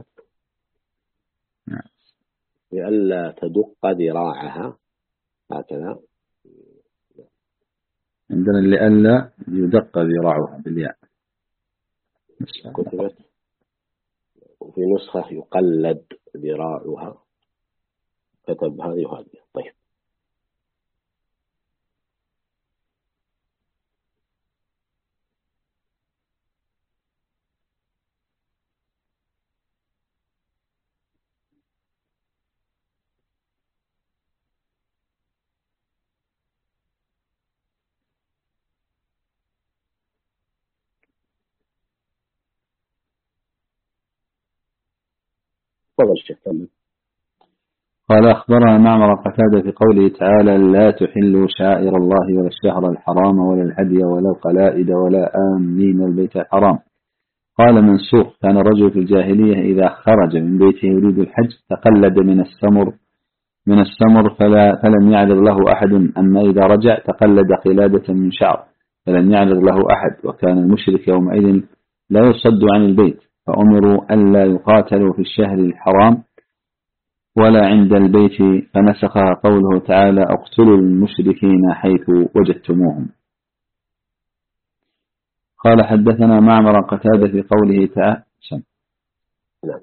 لئلا تدق ذراعها هكذا. عندنا لئلا يدق ذراعها بالياء كتبت وفي نسخة يقلد ذراعها، كتب هذه وهذه. طيب تفضل الشيخ كمل. قال أخبرنا معمر قتادة في قوله تعالى لا تحلوا شعائر الله ولا الشهر الحرام ولا الهدي ولا القلائد ولا آمين البيت الحرام. قال منسوخ كان الرجل في الجاهلية إذا خرج من بيته يريد الحج تقلد من السمر فلم يعذر له أحد، أما إذا رجع تقلد قلادة من شعر فلم يعذر له أحد. وكان المشرك يومئذ لا يصد عن البيت، فأمروا ألا يقاتلوا في الشهر الحرام ولا عند البيت، فنسخها قوله تعالى اقتلوا المشركين حيث وجدتموهم. قال حدثنا معمر قتادة في قوله تعالى نعم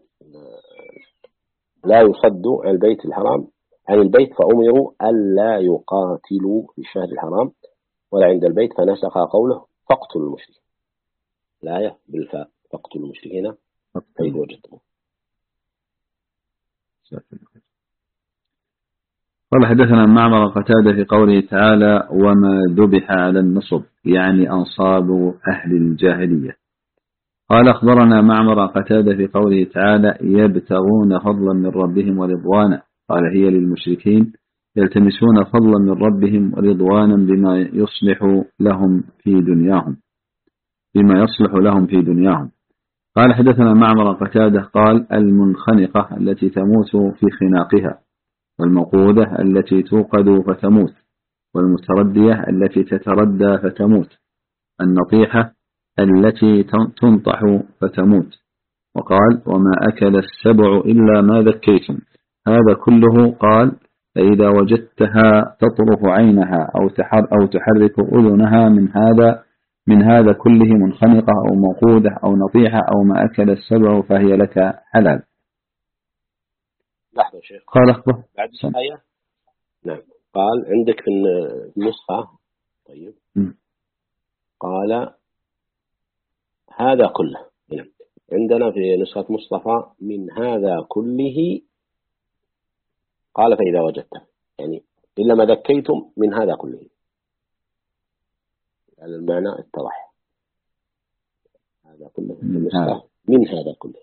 لا يصدوا عن البيت الحرام عن البيت، فأمروا ألا يقاتلوا في الشهر الحرام ولا عند البيت، فنسخ قوله فاقتلوا المشركين. الآية بالفاء فاقتلوا المشركين حيث وجدتموهم. قال حدثنا معمر قتادة في قوله تعالى وما ذبح على النصب، يعني أنصاب أهل الجاهلية. قال أخبرنا معمر قتادة في قوله تعالى يبتغون فضلا من ربهم ورضوانا، قال هي للمشركين يلتمسون فضلا من ربهم ورضوانا بما يصلح لهم في دنياهم. قال حدثنا معمر قتادة قال المنخنقة التي تموت في خناقها، والموقودة التي توقد فتموت، والمتردية التي تتردى فتموت، النطيحة التي تنطح فتموت. وقال وما أكل السبع إلا ما ذكيتم، هذا كله. قال فإذا وجدتها تطرف عينها أو تحرك أذنها من هذا كله منخنقة أو موقودة أو نطيحة أو ما أكل السبع فهي لك حلال. لحظة شيخ. قال أخبر بعد الآية. نعم قال عندك في النسخة. طيب قال هذا كله. نعم عندنا في نسخة مصطفى من هذا كله، قال فإذا وجدته، يعني إلا ما ذكيتم من هذا كله، يعني المعنى اتضح. هذا كله من هذا كله.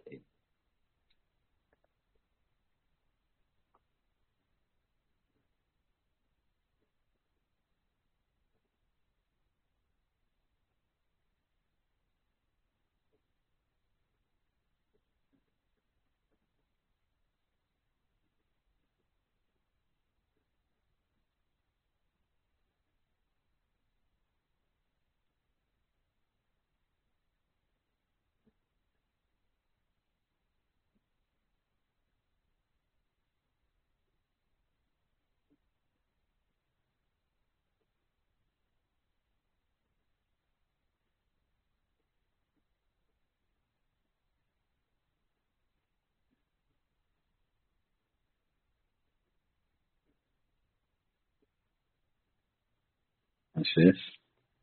الشيخ.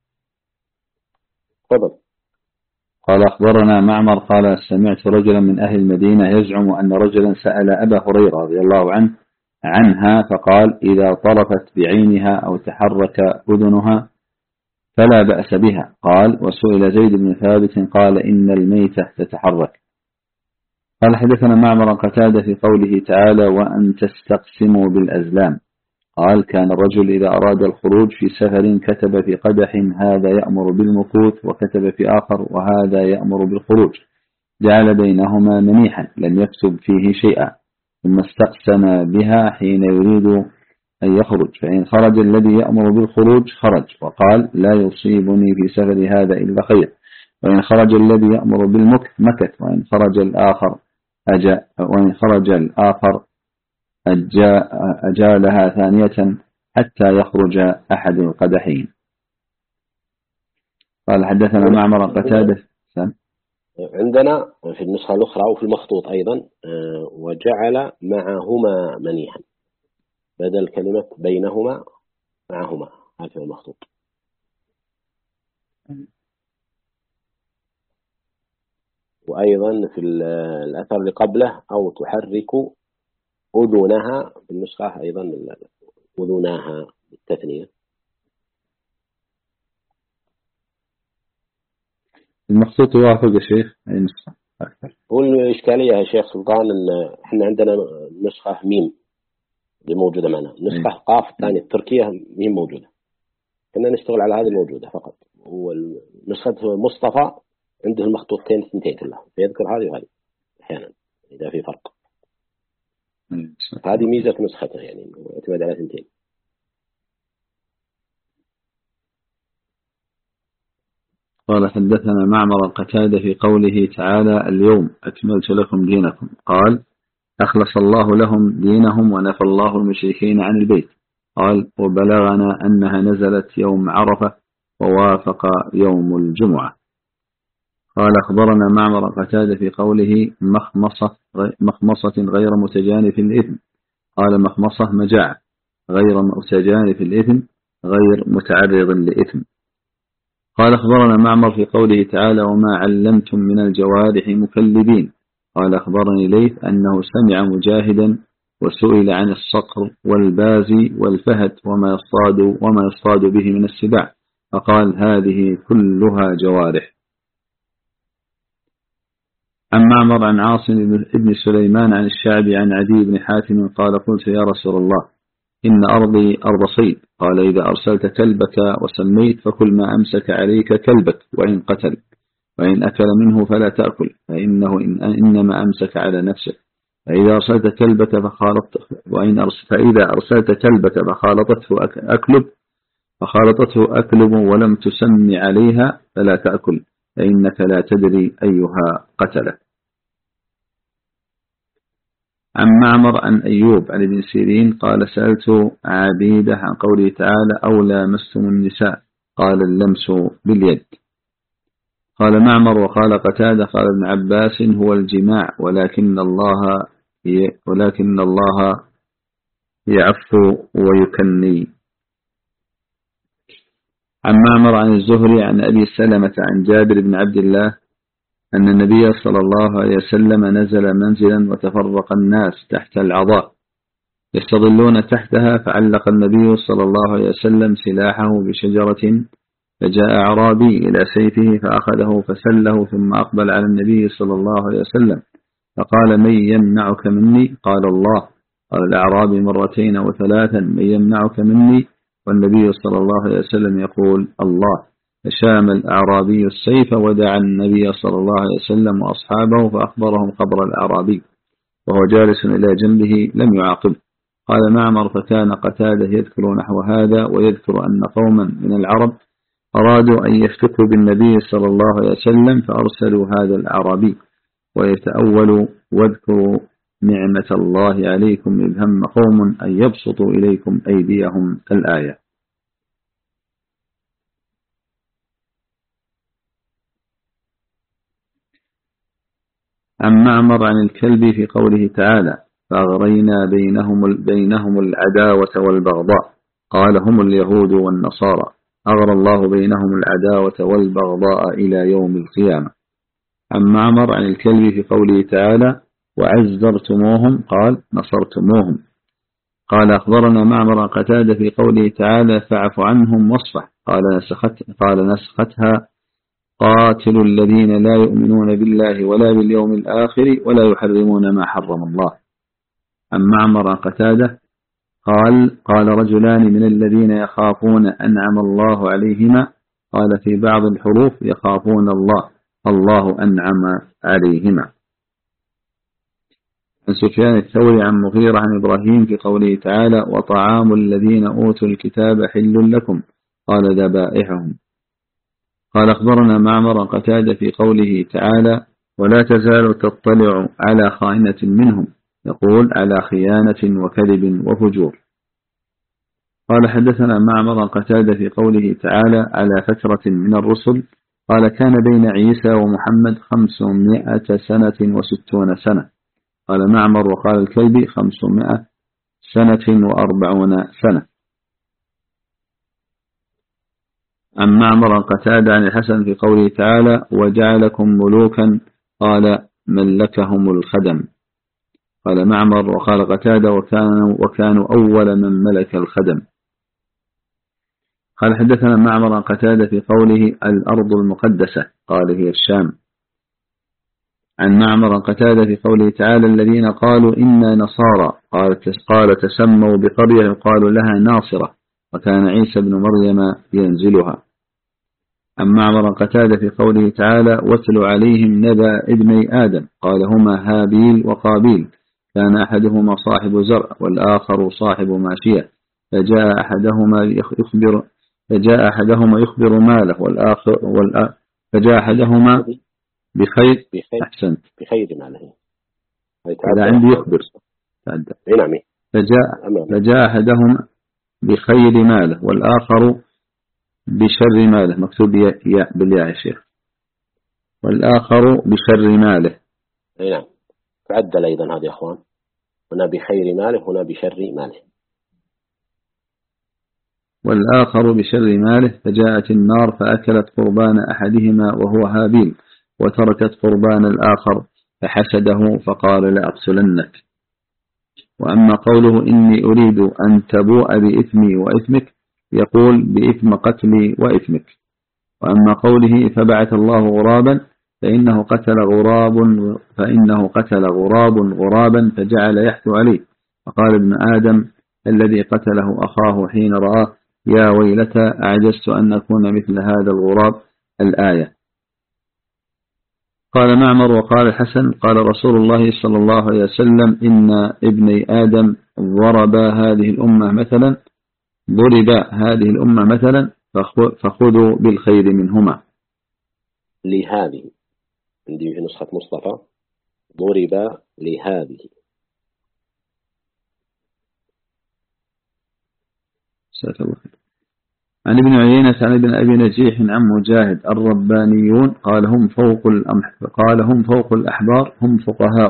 تفضل. قال أخبرنا معمر قال سمعت رجلا من أهل المدينة يزعم أن رجلا سأل أبا هريرة رضي الله عنه عنها فقال إذا طرفت بعينها أو تحرك أذنها فلا بأس بها. قال وسئل زيد بن ثابت قال إن الميتة تتحرك. قال حدثنا معمر قتادة في قوله تعالى وأن تستقسموا بالأزلام. قال كان الرجل إذا أراد الخروج في سفر كتب في قدح هذا يأمر بالمكوث وكتب في آخر وهذا يأمر بالخروج، جعل بينهما منيحا لم يكتب فيه شيئا، ثم استقسم بها حين يريد أن يخرج، فإن خرج الذي يأمر بالخروج خرج وقال لا يصيبني في سفر هذا إلا خير، وإن خرج الذي يأمر بالمكث مكث، وإن خرج الآخر أجالها ثانية حتى يخرج أحد القدحين. قال حدثنا معمر قتادة. عندنا في النسخة الأخرى وفي المخطوط أيضا وجعل معهما منيحا بدل كلمة بينهما معهما، هذا المخطوط. وأيضا في الأثر اللي قبله أو تحرك أذنها في النسخة أيضا أذناها بالتثنية. المخطوط يوافق يا شيخ أي نسخة أكثر؟ هو الإشكالية يا شيخ سلطان إن إحنا عندنا نسخة ميم اللي موجودة معنا، نسخة قاف الثانية التركية ميم موجودة، كنا نشتغل على هذه الموجودة فقط. ونسخة مصطفى عنده المخطوطتين اثنتين كلها فيذكر هذه وهذه أحيانا إذا في فرق. هذه ميزة نسخته يعني اعتماد على اثنتين. قال حدثنا معمر قتادة في قوله تعالى اليوم أكملت لكم دينكم. قال أخلص الله لهم دينهم ونفى الله المشركين عن البيت. قال وبلغنا أنها نزلت يوم عرفة ووافق يوم الجمعة. قال أخبرنا معمر قتادة في قوله مخمصة غير متجانف الإثم. قال مخمصة مجاعة غير متجانف الإثم غير متعرض لإثم. قال أخبرنا معمر في قوله تعالى وما علمتم من الجوارح مكلبين. قال أخبرني ليث أنه سمع مجاهدا وسئل عن الصقر والبازي والفهد وما يصطاد به من السباع، فقال هذه كلها جوارح. عن معمر عن عاصم بن سليمان عن الشعبي عن عدي بن حاتم قال قلت يا رسول الله إن أرضي أرض صيد. قال إذا أرسلت كلبك وسميت فكل ما أمسك عليك كلبك وإن قتل، وإن أكل منه فلا تأكل فإنه إنما أمسك على نفسه. فإذا أرسلت كلبك فإذا أرسلت كلبك فخالطته أكلب ولم تسمي عليها فلا تأكل فإنك لا تدري أيها قتله. عن معمر عن أيوب عن ابن سيرين قال سألت عبيدة عن قوله تعالى أو لامستم النساء قال اللمس باليد. قال معمر وقال قتادة قال ابن عباس هو الجماع ولكن الله يعفو ويكني. عن معمر عن الزهري عن أبي سلمة عن جابر بن عبد الله أن النبي صلى الله عليه وسلم نزل منزلا وتفرق الناس تحت العضاء يستظلون تحتها، فعلق النبي صلى الله عليه وسلم سلاحه بشجرة، فجاء أعرابي إلى سيفه فأخذه فسله ثم أقبل على النبي صلى الله عليه وسلم فقال من يمنعك مني؟ قال الله. قال الأعرابي مرتين وثلاثا من يمنعك مني؟ والنبي صلى الله عليه وسلم يقول الله. فشام الأعرابي السيف ودعا النبي صلى الله عليه وسلم وأصحابه فأخبرهم خبر الأعرابي وهو جالس إلى جنبه لم يعاقبه. قال معمر فكان قتادة يذكر نحو هذا ويذكر أن قوما من العرب أرادوا أن يفتكوا بالنبي صلى الله عليه وسلم فأرسلوا هذا الأعرابي ويتأول واذكروا نعمة الله عليكم إذ هم قوم أن يبسطوا إليكم أيديهم الآية. عن معمر عن الكلب في قوله تعالى فأغرينا بينهم العداوة والبغضاء. قال هم اليهود والنصارى. أغرى الله بينهم العداوة والبغضاء إلى يوم القيامة. عن معمر عن الكلبي في قوله تعالى وعزرتموهم قال نصرتموهم. قال أخبرنا معمر قتادة في قوله تعالى فاعف عنهم واصفح قال نسختها قاتل الذين لا يؤمنون بالله ولا باليوم الآخر ولا يحرمون ما حرم الله. عن معمر قتادة قال رجلان من الذين يخافون أنعم الله عليهما قال في بعض الحروف يخافون الله أنعم عليهما. عن سفيان الثوري عن مغيرة عن إبراهيم في قوله تعالى وطعام الذين أوتوا الكتاب حل لكم قال ذبائحهم. قال أخبرنا معمر قتادة في قوله تعالى ولا تزال تطلع على خائنة منهم يقول على خيانة وكذب وفجور. قال حدثنا معمر قتادة في قوله تعالى على فترة من الرسل قال كان بين عيسى ومحمد 500 سنة و60 سنة. قال معمر وقال الكلبي 500 سنة و40 سنة. عن معمر قتادة عن الحسن في قوله تعالى وجعلكم ملوكا قال ملكهم الخدم. قال معمر وقال قتادة وكانوا أول من ملك الخدم. قال حدثنا معمر قتادة في قوله الأرض المقدسة قال هي الشام. عن معمر قتادة في قوله تعالى الذين قالوا إنا نصارى قال تسموا بقرية يقال لها ناصرة وكان عيسى بن مريم ينزلها. عن معمر قتادة في قوله تعالى واتل عليهم نبأ ابني آدم قال هما هابيل وقابيل كان أحدهما صاحب زرع والآخر صاحب ماشية فجاء أحدهما يخبر ماله فجاء أحدهما بخير أحسنت بخير ماله هذا عندي يخبر فجاء أحدهما بخير ماله والآخر بشر ماله مكتوب بالياء يا شيخ والآخر بشر ماله. نعم تعدل أيضا هذا يا أخوان هنا بخير ماله هنا بشر ماله. والآخر بشر ماله فجاءت النار فأكلت قربان أحدهما وهو هابيل وتركت قربان الآخر فحسده فقال لأقتلنك. وأما قوله إني أريد أن تبوء بإثمي وإثمك يقول بإثم قتلي وإثمك. وأما قوله فبعث الله غرابا فإنه قتل غرابا فجعل يحث عليه فقال ابن آدم الذي قتله أخاه حين رآه يا ويلتى أعجزت أن أكون مثل هذا الغراب الآية. قال معمر وقال الحسن قال رسول الله صلى الله عليه وسلم إن ابني آدم ضرب هذه الأمة مثلا فخذوا بالخير منهما. لهذه عندي في نسخة مصطفى ضرب لهذه. عن ابن عيينة عن ابن أبي نجيح عن مجاهد الربانيون قال هم فوق الأحبار هم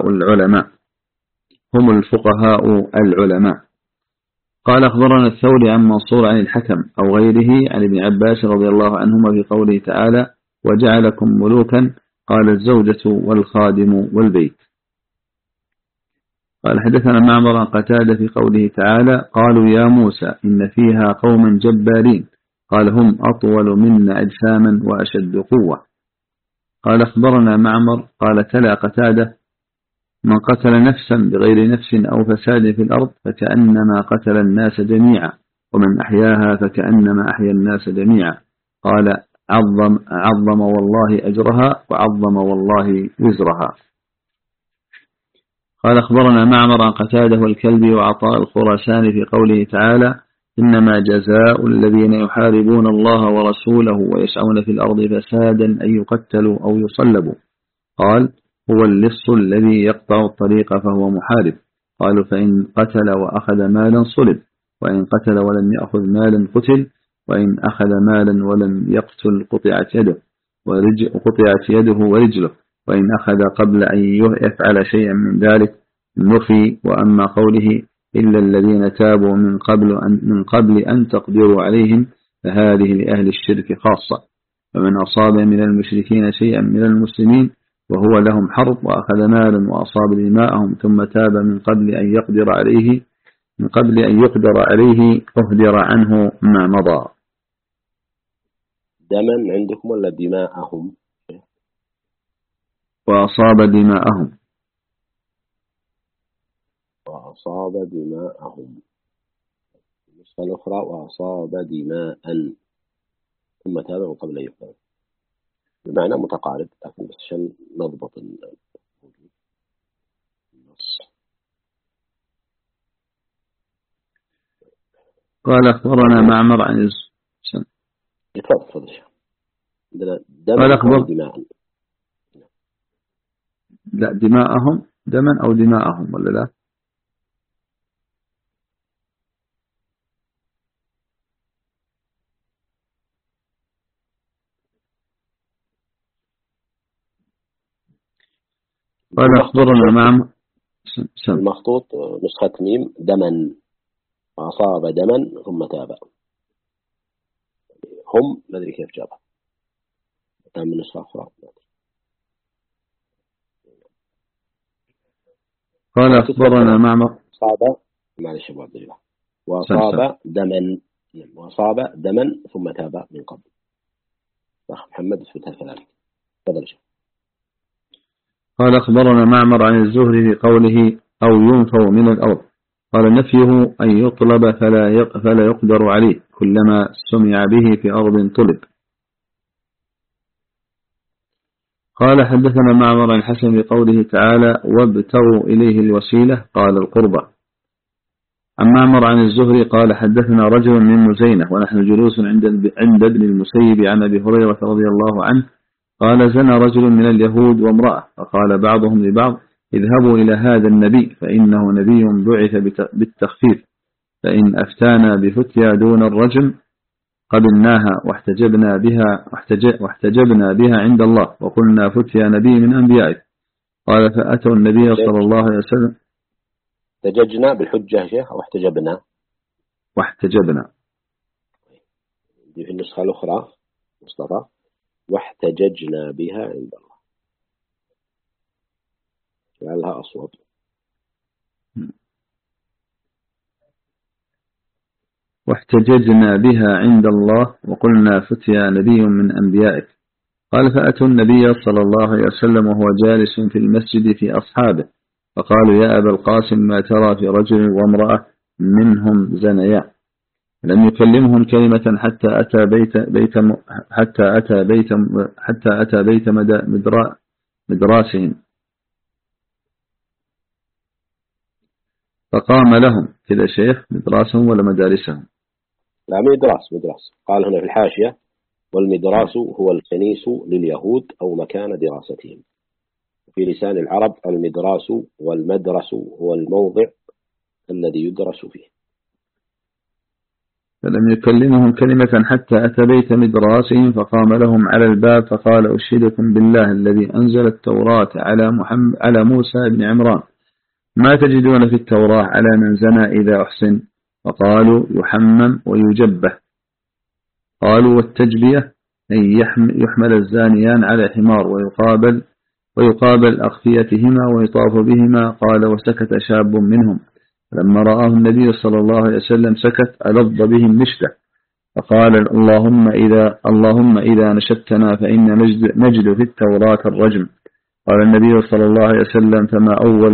الفقهاء العلماء. قال أخبرنا الثوري عن منصور عن الحكم أو غيره عن ابن عباس رضي الله عنهما في قوله تعالى وجعلكم ملوكا قال الزوجة والخادم والبيت. قال حدثنا معمر قتادة في قوله تعالى قالوا يا موسى إن فيها قوما جبارين قال هم أطول منا أجساما وأشد قوة. قال أخبرنا معمر قال تلا قتادة من قتل نفسا بغير نفس أو فساد في الأرض فكأنما قتل الناس جميعا ومن أحياها فكأنما أحيا الناس جميعا قال عظم والله أجرها وعظم والله وزرها. قال أخبرنا معمر عن قتادة والكلبي وعطاء الخراساني في قوله تعالى إنما جزاء الذين يحاربون الله ورسوله ويسعون في الأرض فسادا أن يقتلوا أو يصلبوا قال هو اللص الذي يقطع الطريق فهو محارب. قالوا فإن قتل وأخذ مالا صلب وإن قتل ولم يأخذ مالا قتل وإن أخذ مالا ولم يقتل قطعت يده ورجله وإن أخذ قبل أن يفعل شيئا من ذلك نفي. وأما قوله إلا الذين تابوا من قبل أن تقدروا عليهم فهذه لأهل الشرك خاصة. فمن أصاب من المشركين شيئا من المسلمين وهو لهم حرب وأخذ مالا وأصاب دماءهم ثم تاب من قبل أن يقدر عليه أهدر عنه ما مضى. دما عندكم ولا دماءهم؟ وأصاب دماءهم. وأصاب دماءهم. النسخة الأخرى وأصاب دماء ثم تاب من قبل أن يقدر. بمعنى متقارب، لكن بس عشان نضبط النص. قال أخبرنا معمر عن يتفضل دم دماء. لا دماءهم دما أو دماءهم ولا لا؟ قال أخبرنا معمر. المخطوط نسخة ميم دما وأصاب دما ثم تاب. هم ما أدري كيف جابها من نسخة أخرى. قال أخبرنا معمر. أصاب معلش أبو عبد الله وأصاب دما ثم تاب من قبل. أخ محمد فتح كذلك. تفضل شيخ. قال أخبرنا معمر عن الزهري في قوله أو ينفوا من الأرض. قال نفيه أن يطلب فلا يقدر عليه كلما سمع به في أرض طلب. قال حدثنا معمر عن الحسن بقوله تعالى وابتغوا إليه الوسيلة قال القربى. عن معمر عن الزهري قال حدثنا رجل من مزينة ونحن جلوس عند ابن المسيب عن أبي هريرة رضي الله عنه قال زنى رجل من اليهود وامرأة فقال بعضهم لبعض اذهبوا إلى هذا النبي فإنه نبي بعث بالتخفيف فإن أفتانا بفتيا دون الرجم قبلناها واحتجبنا بها عند الله وقلنا فتيا نبي من أنبيائه. قال فأتوا النبي صلى الله عليه وسلم. احتججنا بالحجة شيخ أو واحتجبنا دي في النسخة الأخرى مصطفى واحتججنا بها عند الله جعلها أصوات. واحتججنا بها عند الله وقلنا فتيا نبي من أنبيائك. قال فأتوا النبي صلى الله عليه وسلم وهو جالس في المسجد في أصحابه فقالوا يا أبا القاسم ما ترى في رجل وامرأة منهم زنيا. لم يكلمهم كلمة حتى أتى بيت مدراسهم فقام لهم كذا شيخ مدراسهم ولا مدارسهم؟ لا مدراس قال هنا في الحاشية والمدراس هو الكنيس لليهود أو مكان دراستهم. في لسان العرب المدراس والمدرس هو الموضع الذي يدرس فيه. فلم يكلمهم كلمة حتى أتى بيت مدراسهم فقام لهم على الباب فقال أشهدكم بالله الذي أنزل التوراة على موسى بن عمران ما تجدون في التوراة على من زنى إذا أحسن؟ فقالوا يحمم ويجبه. قالوا والتجبية أن يحمل الزانيان على حمار ويقابل أخفيتهما ويطاف بهما. قال وسكت شاب منهم لما رآه النبي صلى الله عليه وسلم سكت ألظ بهم نشدة فقال اللهم إذا نشدتنا فإن نجد في التوراة الرجم. قال النبي صلى الله عليه وسلم فما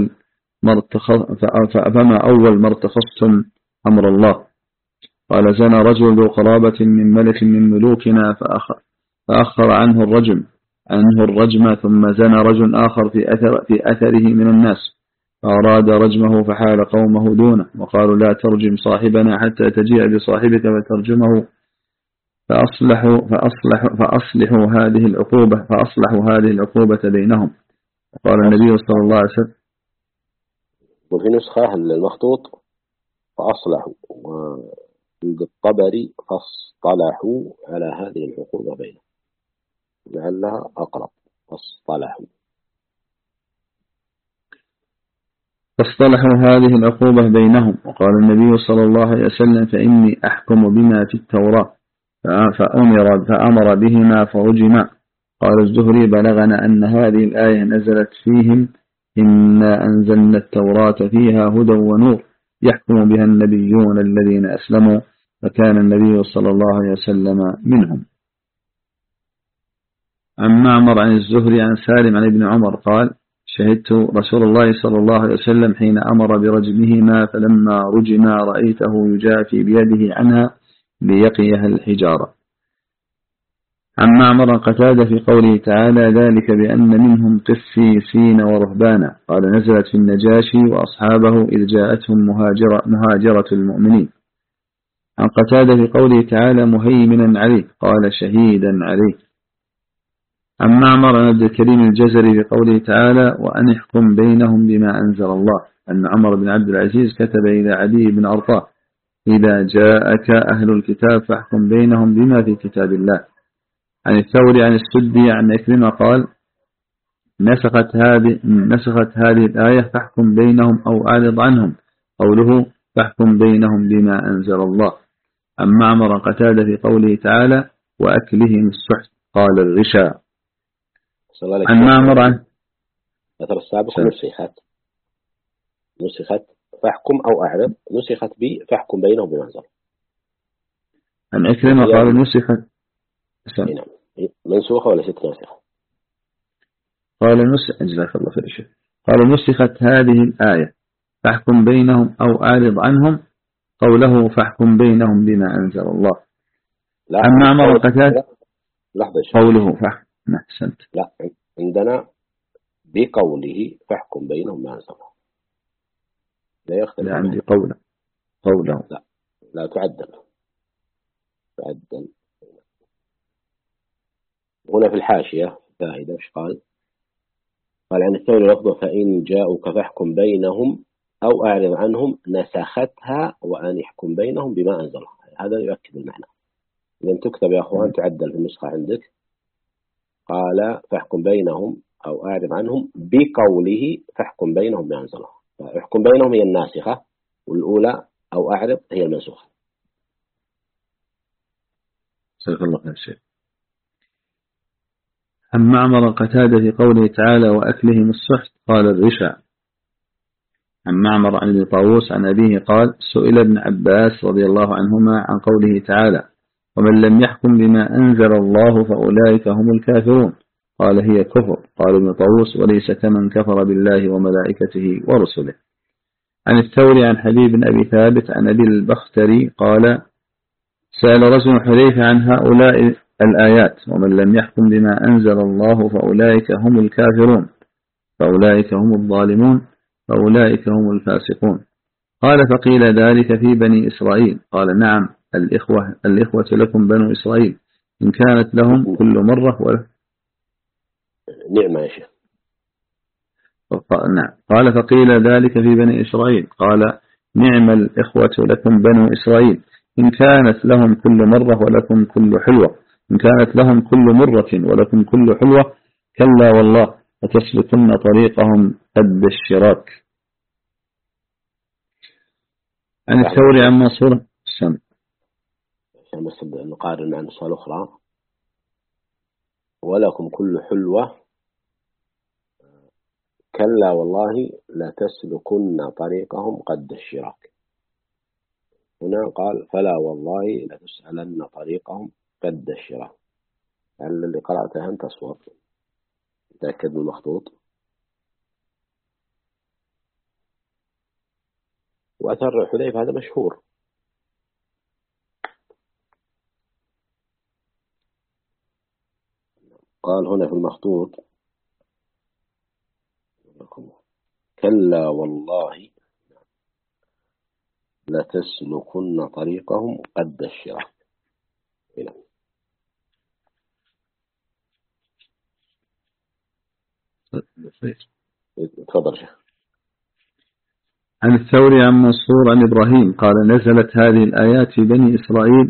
أول ما ارتخصتم أمر الله. قال زنى رجل ذو قرابة من ملك من ملوكنا فأخر عنه الرجم ثم زنى رجل آخر في أثره من الناس فأراد رجمه فحال قومه دونه وقالوا لا ترجم صاحبنا حتى تجيء بصاحبك فترجمه فأصلحوا هذه العقوبة بينهم. قال النبي صلى الله عليه وسلم. وفي نسخة المخطوط فأصلحوا وعند الطبري فاصطلحوا على هذه العقوبة بينهم لعلها أقرب. فاصطلحوا هذه العقوبة بينهم. وقال النبي صلى الله عليه وسلم فإني أحكم بما في التوراة فأمر بهما فرجما. قال الزهري بلغنا أن هذه الآية نزلت فيهم إنا أنزلنا التوراة فيها هدى ونور يحكم بها النبيون الذين أسلموا فكان النبي صلى الله عليه وسلم منهم. عن معمر عن الزهري عن سالم عن ابن عمر قال شهدت رسول الله صلى الله عليه وسلم حين أمر برجمهما فلما رجما رأيته يجافي بيده عنها ليقيها الحجارة. عن معمر قتادة في قوله تعالى ذلك بأن منهم قسيسين ورهبانا قال نزلت في النجاشي وأصحابه إذ جاءتهم مهاجرة المؤمنين. عن قتادة في قوله تعالى مهيمنا عليه قال شهيدا عليه. عن معمر عن عبد الكريم الجزري بقوله تعالى وأن احكم بينهم بما أنزل الله أن عمر بن عبد العزيز كتب إلى عدي بن أرطاه إذا جاءك أهل الكتاب فاحكم بينهم بما في كتاب الله. عن الثوري عن السدي عن إكرمة قال نسخت هذه الآية فاحكم بينهم أو أعرض عنهم قوله فاحكم بينهم بما أنزل الله. عن معمر قتادة في قوله تعالى وأكلهم السحت قال الغشاء. عن معمر عن مثل السابق نسخت فاحكم أو أعرض نسخت فاحكم بينهم بما أنزل. عن إكرمة قال نسخت نعم منسوخة ولا ست ناسخة؟ قال نسخت هذه الآية فاحكم بينهم أو أعرض عنهم قوله فاحكم بينهم بما أنزل الله. عن معمر قتادة قوله فاحكم أحسنت. لا عندنا بقوله فاحكم بينهم بما أنزل الله لا يختلف. لا عندي قوله لا تعدل هنا في الحاشية فائدة ايش قال عن الثوري لفظه فإن جاءوك فاحكم بينهم أو أعرض عنهم نسختها وأن يحكم بينهم بما أنزل الله. هذا يؤكد المعنى. إذا تكتب يا أخوان تعدل في النسخة عندك قال فاحكم بينهم أو أعرض عنهم بقوله فاحكم بينهم بما أنزل الله. فاحكم بينهم هي الناسخة والأولى أو أعرض هي المنسوخة. جزاك الله خير شيخ. عن معمر قتادة في قوله تعالى وأكلهم السحت قال الرشا. عن معمر عن ابن طاووس عن أبيه قال سئل ابن عباس رضي الله عنهما عن قوله تعالى ومن لم يحكم بما أنزل الله فأولئك هم الكافرون قال هي كفر. قال ابن طاووس وليس كمن كفر بالله وملائكته ورسله. عن الثوري عن حبيب بن أبي ثابت عن أبي البختري قال سأل رجل حذيفة عن هؤلاء الآيات ومن لم يحكم بما أنزل الله فأولئك هم الكافرون فأولئك هم الظالمون فأولئك هم الفاسقون. قال فقيل ذلك في بني إسرائيل قال نعم الإخوة لكم بنو إسرائيل إن كانت لهم كل مرة نعم يا شيخ. نعم. قال فقيل ذلك في بني إسرائيل قال نعم الإخوة لكم بنو إسرائيل إن كانت لهم كل مرة ولكم كل حلوة إن كانت لهم كل مرة ولكم كل حلوة كلا والله لتسلكن طريقهم قد الشراك. عن الثوري عن منصور السم عشان بس نقارن مع نسخة أخرى ولكم كل حلوة كلا والله لتسلكن طريقهم قد الشراك. هنا قال فلا والله لتسألن طريقهم قد الشراك. هل اللي قرأتها أنت أصوات تأكد من المخطوط. وأثر حذيفة هذا مشهور. قال هنا في المخطوط كلا والله لتسلكن طريقهم قد الشراك. تفضل شيخ. عن الثوري عن منصور عن إبراهيم قال نزلت هذه الآيات في بني إسرائيل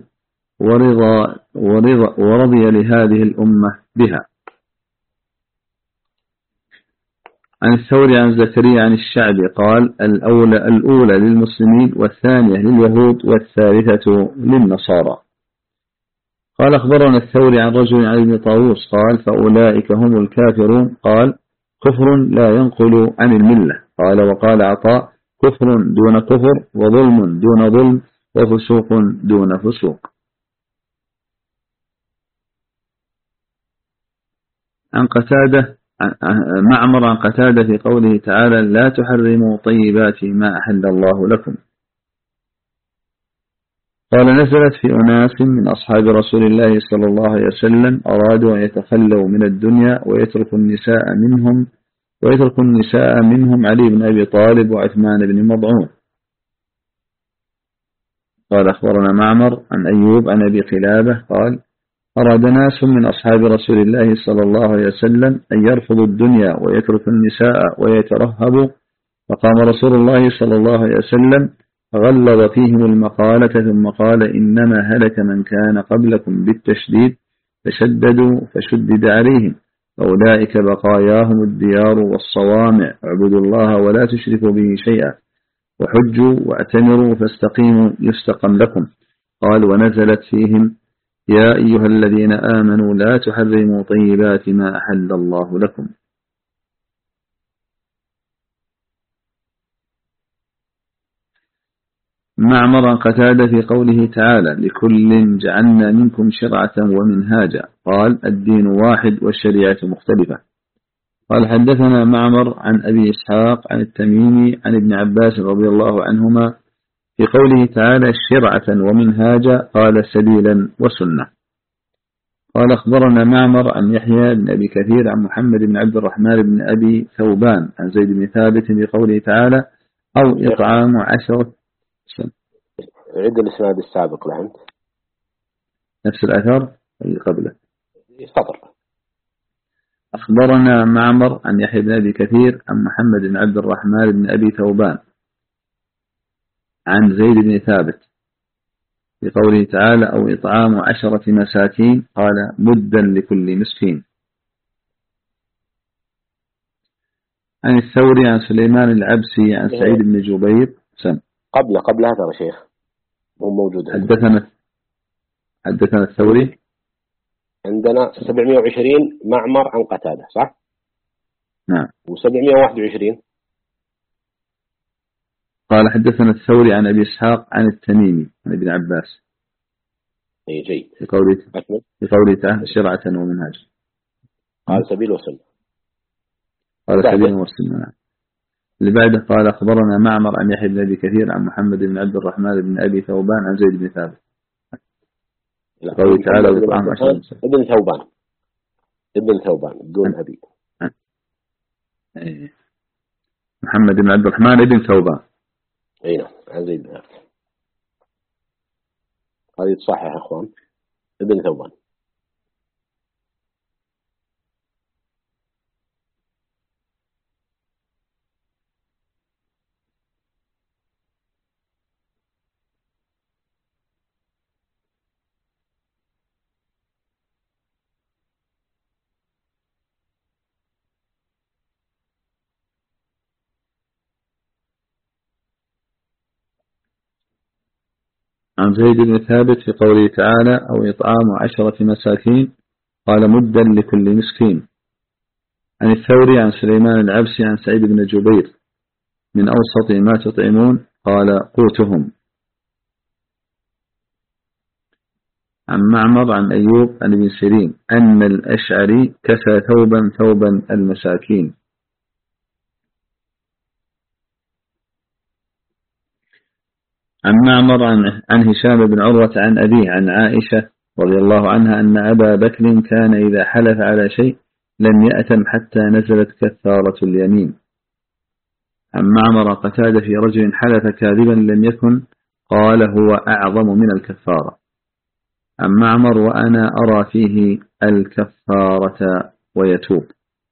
ورضي لهذه الأمة بها. عن الثوري عن زكريا عن الشعبي قال الأولى للمسلمين والثانية لليهود والثالثة للنصارى. قال أخبرنا الثوري عن رجل عن ابن طاووس قال فأولئك هم الكافرون. قال كفر لا ينقل عن الملة. قال وقال عطاء كفر دون كفر وظلم دون ظلم وفسوق دون فسوق. عن قتادة معمر عن قتادة في قوله تعالى لا تحرموا طيبات ما أحل الله لكم. قال نزلت في أناس من أصحاب رسول الله صلى الله عليه وسلم أرادوا أن يتخلوا من الدنيا ويتركوا النساء منهم علي بن أبي طالب وعثمان بن مضعون. قال أخبرنا معمر عن أيوب عن أبي قلابة قال أراد ناس من أصحاب رسول الله صلى الله عليه وسلم أن يرفضوا الدنيا ويتركوا النساء ويترهبوا، فقام رسول الله صلى الله عليه وسلم غلظ فيهم المقالة ثم قال إنما هلك من كان قبلكم بالتشديد فشددوا فشدد عليهم، فأولئك بقاياهم الديار والصوامع، اعبدوا الله ولا تشركوا به شيئا وحجوا واعتمروا فاستقيموا يستقم لكم. قال ونزلت فيهم يا أيها الذين آمنوا لا تحرموا طيبات ما أحل الله لكم. معمر قتادة في قوله تعالى لكل جعلنا منكم شرعة ومنهاجا قال الدين واحد والشريعة مختلفة. قال حدثنا معمر عن أبي إسحاق عن التميمي عن ابن عباس رضي الله عنهما في قوله تعالى شرعة ومنهاجا قال سبيلا وسنة. قال أخبرنا معمر عن يحيى بن أبي كثير عن محمد بن عبد الرحمن بن أبي ثوبان عن زيد بن ثابت في قوله تعالى أو إطعام 10. عد الإسناد السابق لعنت نفس الأثر اللي قبله سطر. أخبرنا معمر عن يحيى بن أبي كثير عن محمد بن عبد الرحمن بن أبي ثوبان عن زيد بن ثابت في قوله تعالى أو إطعام 10 مساكين قال مدا لكل مسكين. عن الثوري عن سليمان العبسي عن سعيد بن جبير قبل هذا يا شيخ هو موجود. حدثنا الثوري عندنا 720 معمر عن قتادة صح؟ نعم. و721 قال حدثنا الثوري عن أبي إسحاق عن التميمي عن ابن عباس. أي جيد. في قوله تعالى شرعة ومنهاج قال سبيل وسنة. قال سبيل وسنة. نعم. اللي بعده قال أخبرنا معمر عن يحيى بن أبي كثير عن محمد بن عبد الرحمن بن أبي ثوبان عن زيد بن ثابت. قوله تعالى وإطعام 10 ابن ثوبان دون أبي. محمد بن عبد الرحمن ابن ثوبان. أي نعم عن زيد بن ثابت. هذه تصحح يا أخوان ابن ثوبان. عن زيد بن ثابت في قوله تعالى أو إطعام 10 مساكين قال مدا لكل مسكين. عن الثوري عن سليمان العبسي عن سعيد بن جبير من أوسط ما تطعمون قال قوتهم. عن معمر عن أيوب عن ابن سيرين أن الأشعري كسى ثوبا المساكين. عن معمر عن هشام بن عروة عن أبيه عن عائشة رضي الله عنها أن أبا بكر كان إذا حلف على شيء لم يأتم حتى نزلت كفارة اليمين. عن معمر قتادة في رجل حلف كاذبا لم يكن قال هو أعظم من الكفارة. عن معمر وأنا أرى فيه الكفارة ويتوب.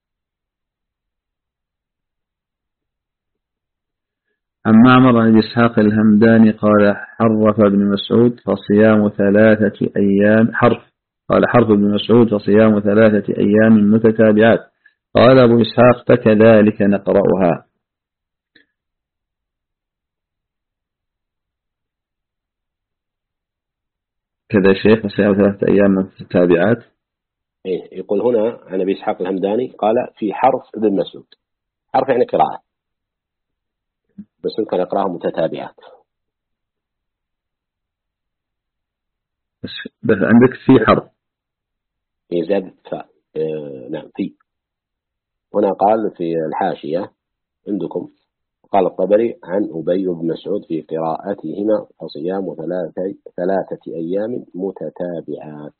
عن معمر عن إسحاق الهمداني قال حرف ابن مسعود فصيام 3 أيام حرف ابن مسعود فصيام 3 أيام متتابعات. قال أبو إسحاق فكذلك نقرأها. كذا شيخ وصيام 3 أيام متتابعات. إيه يقول هنا عن أبي إسحاق الهمداني قال في حرف ابن مسعود، حرف يعني قراءة، بس يمكن يقرأها متتابعات. بس عندك في حرف هي زادت فاء. نعم في. هنا قال في الحاشية عندكم قال الطبري عن أبي بن مسعود في قراءتهما فصيام 3 أيام متتابعات.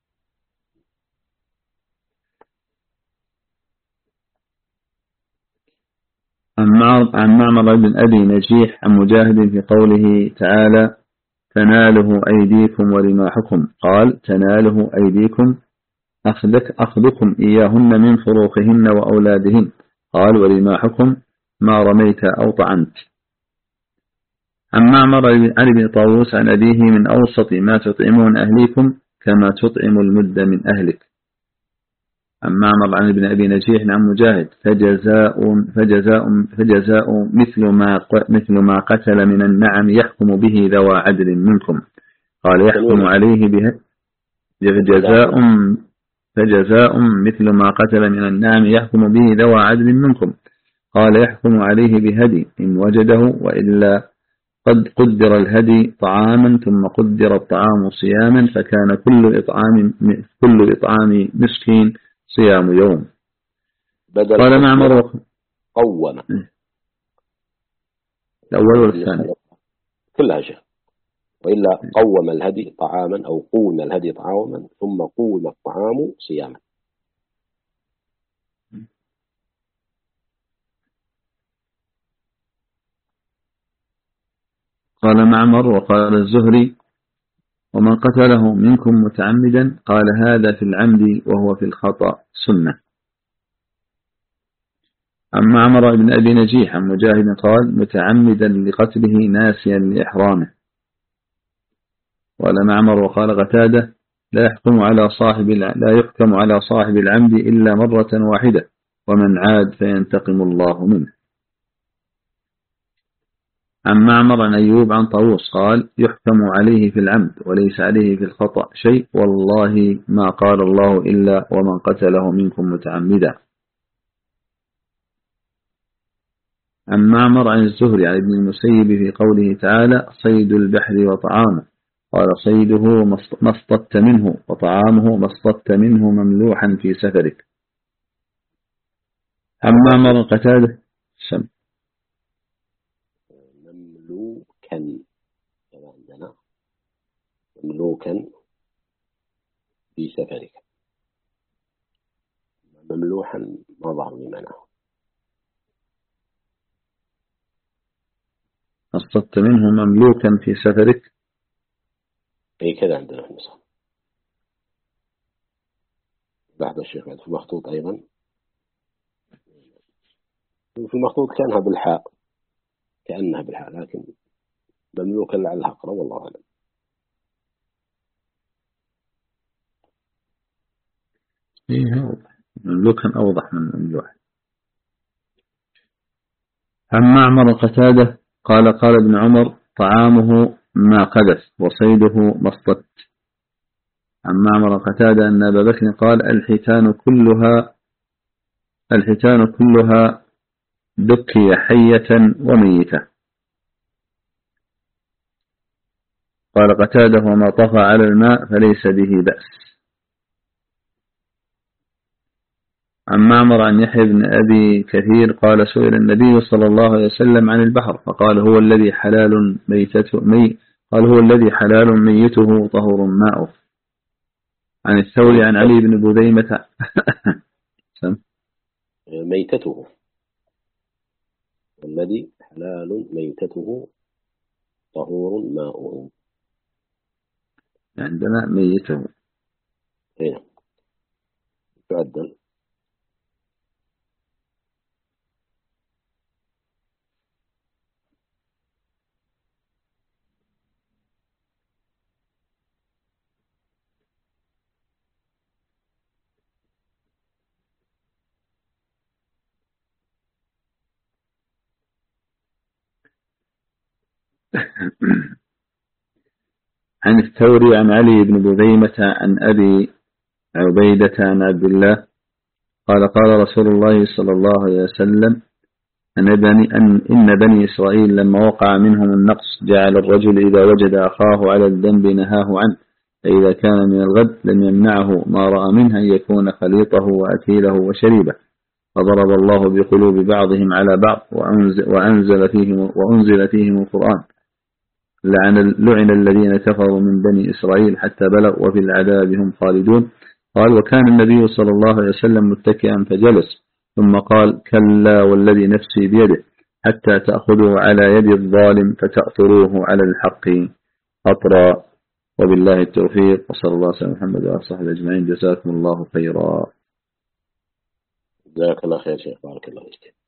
عن معمر بن أبي نجيح عن مجاهد في قوله تعالى تناله أيديكم ورماحكم، قال تناله أيديكم أخذكم إياهن من فروخهن وأولادهن، قال ورماحكم ما رميت أو طعنت. عن معمر عن ابن طاووس عن أبيه من أوسط ما تطعمون أهليكم كما تطعم المد من أهلك. عن معمر عن ابن أبي نجيح عن مجاهد فجزاء مثل ما قتل من النعم يحكم به ذوى عدل منكم، قال يحكم عليه به فجزاء مثل ما قتل من النعم يحكم به ذوى عدل منكم، قال يحكم عليه بهدي إن وجده، وإلا قد قدر الهدي طعاما ثم قدر الطعام صياما، فكان كل إطعام مسكين صيام يوم. قال معمر قوم الأول والثاني كلها شيء، وإلا قوم الهدي طعاما أو قوم الهدي طعاما ثم قوم الطعام صياما. قال معمر وقال الزهري ومن قتله منكم متعمدا، قال هذا في العمد وهو في الخطأ سنة. عن معمر بن أبي نجيح عن مجاهد قال متعمدا لقتله ناسيا لإحرامه. قال معمر وقال قتادة لا يحكم على صاحب العمد إلا مرة واحدة، ومن عاد فينتقم الله منه. عن معمر عن أيوب عن طاووس قال يحكم عليه في العمد وليس عليه في الخطأ شيء، والله ما قال الله إلا ومن قتله منكم متعمدا. عن معمر عن الزهري عن ابن المسيب في قوله تعالى صيد البحر وطعامه، قال صيده ما اصطدت منه وطعامه ما اصطدت منه مملوحا في سفرك. عن معمر قتادة مملوكا في سفرك، مملوحا ما ظهر لي معناه. اصطدت منه مملوكا في سفرك، أي كذا عندنا في النسخة. بعد الشيخ في المخطوط أيضا، في المخطوط كأنها بالحاء، لكن مملوكا لعلها أقرب والله أعلم. مملوكا أوضح من مملوح. عن معمر قتادة قال قال ابن عمر طعامه ما قدس وصيده ما اصطدت. عن معمر قتادة أن أبا بكر قال الحيتان كلها دكي حية وميتة. قال قتادة وما طفى على الماء فليس به بأس. عن معمر عن يحيى بن أبي كثير قال سئل النبي صلى الله عليه وسلم عن البحر فقال هو الذي حلال ميته طهور ماؤه. عن الثوري عن علي بن بذيمة ميتته الذي حلال ميتته طهور ماؤه، عندنا ميته هنا تعدل. عن الثوري عن علي بن بذيمة عن أبي عبيدة عن عبد الله قال قال رسول الله صلى الله عليه وسلم إن بني إسرائيل لما وقع منهم النقص جعل الرجل إذا وجد أخاه على الذنب نهاه عنه، فإذا كان من الغد لم يمنعه ما رأى منه أن يكون خليطه وأكيله وشريبه، فضرب الله بقلوب بعضهم على بعض وأنزل فيهم القرآن، لعن الذين كفروا من بني إسرائيل حتى بلغ وفي العذاب هم خالدون. قال وكان النبي صلى الله عليه وسلم متكئا فجلس ثم قال كلا والذي نفسي بيده حتى تأخذوا على يد الظالم فتأطروه على الحق أطرا. وبالله التوفيق، وصلى الله على محمد وعلى صحبه أجمعين. جزاكم الله خيرا. جزاك الله خير شيخ، بارك الله فيك.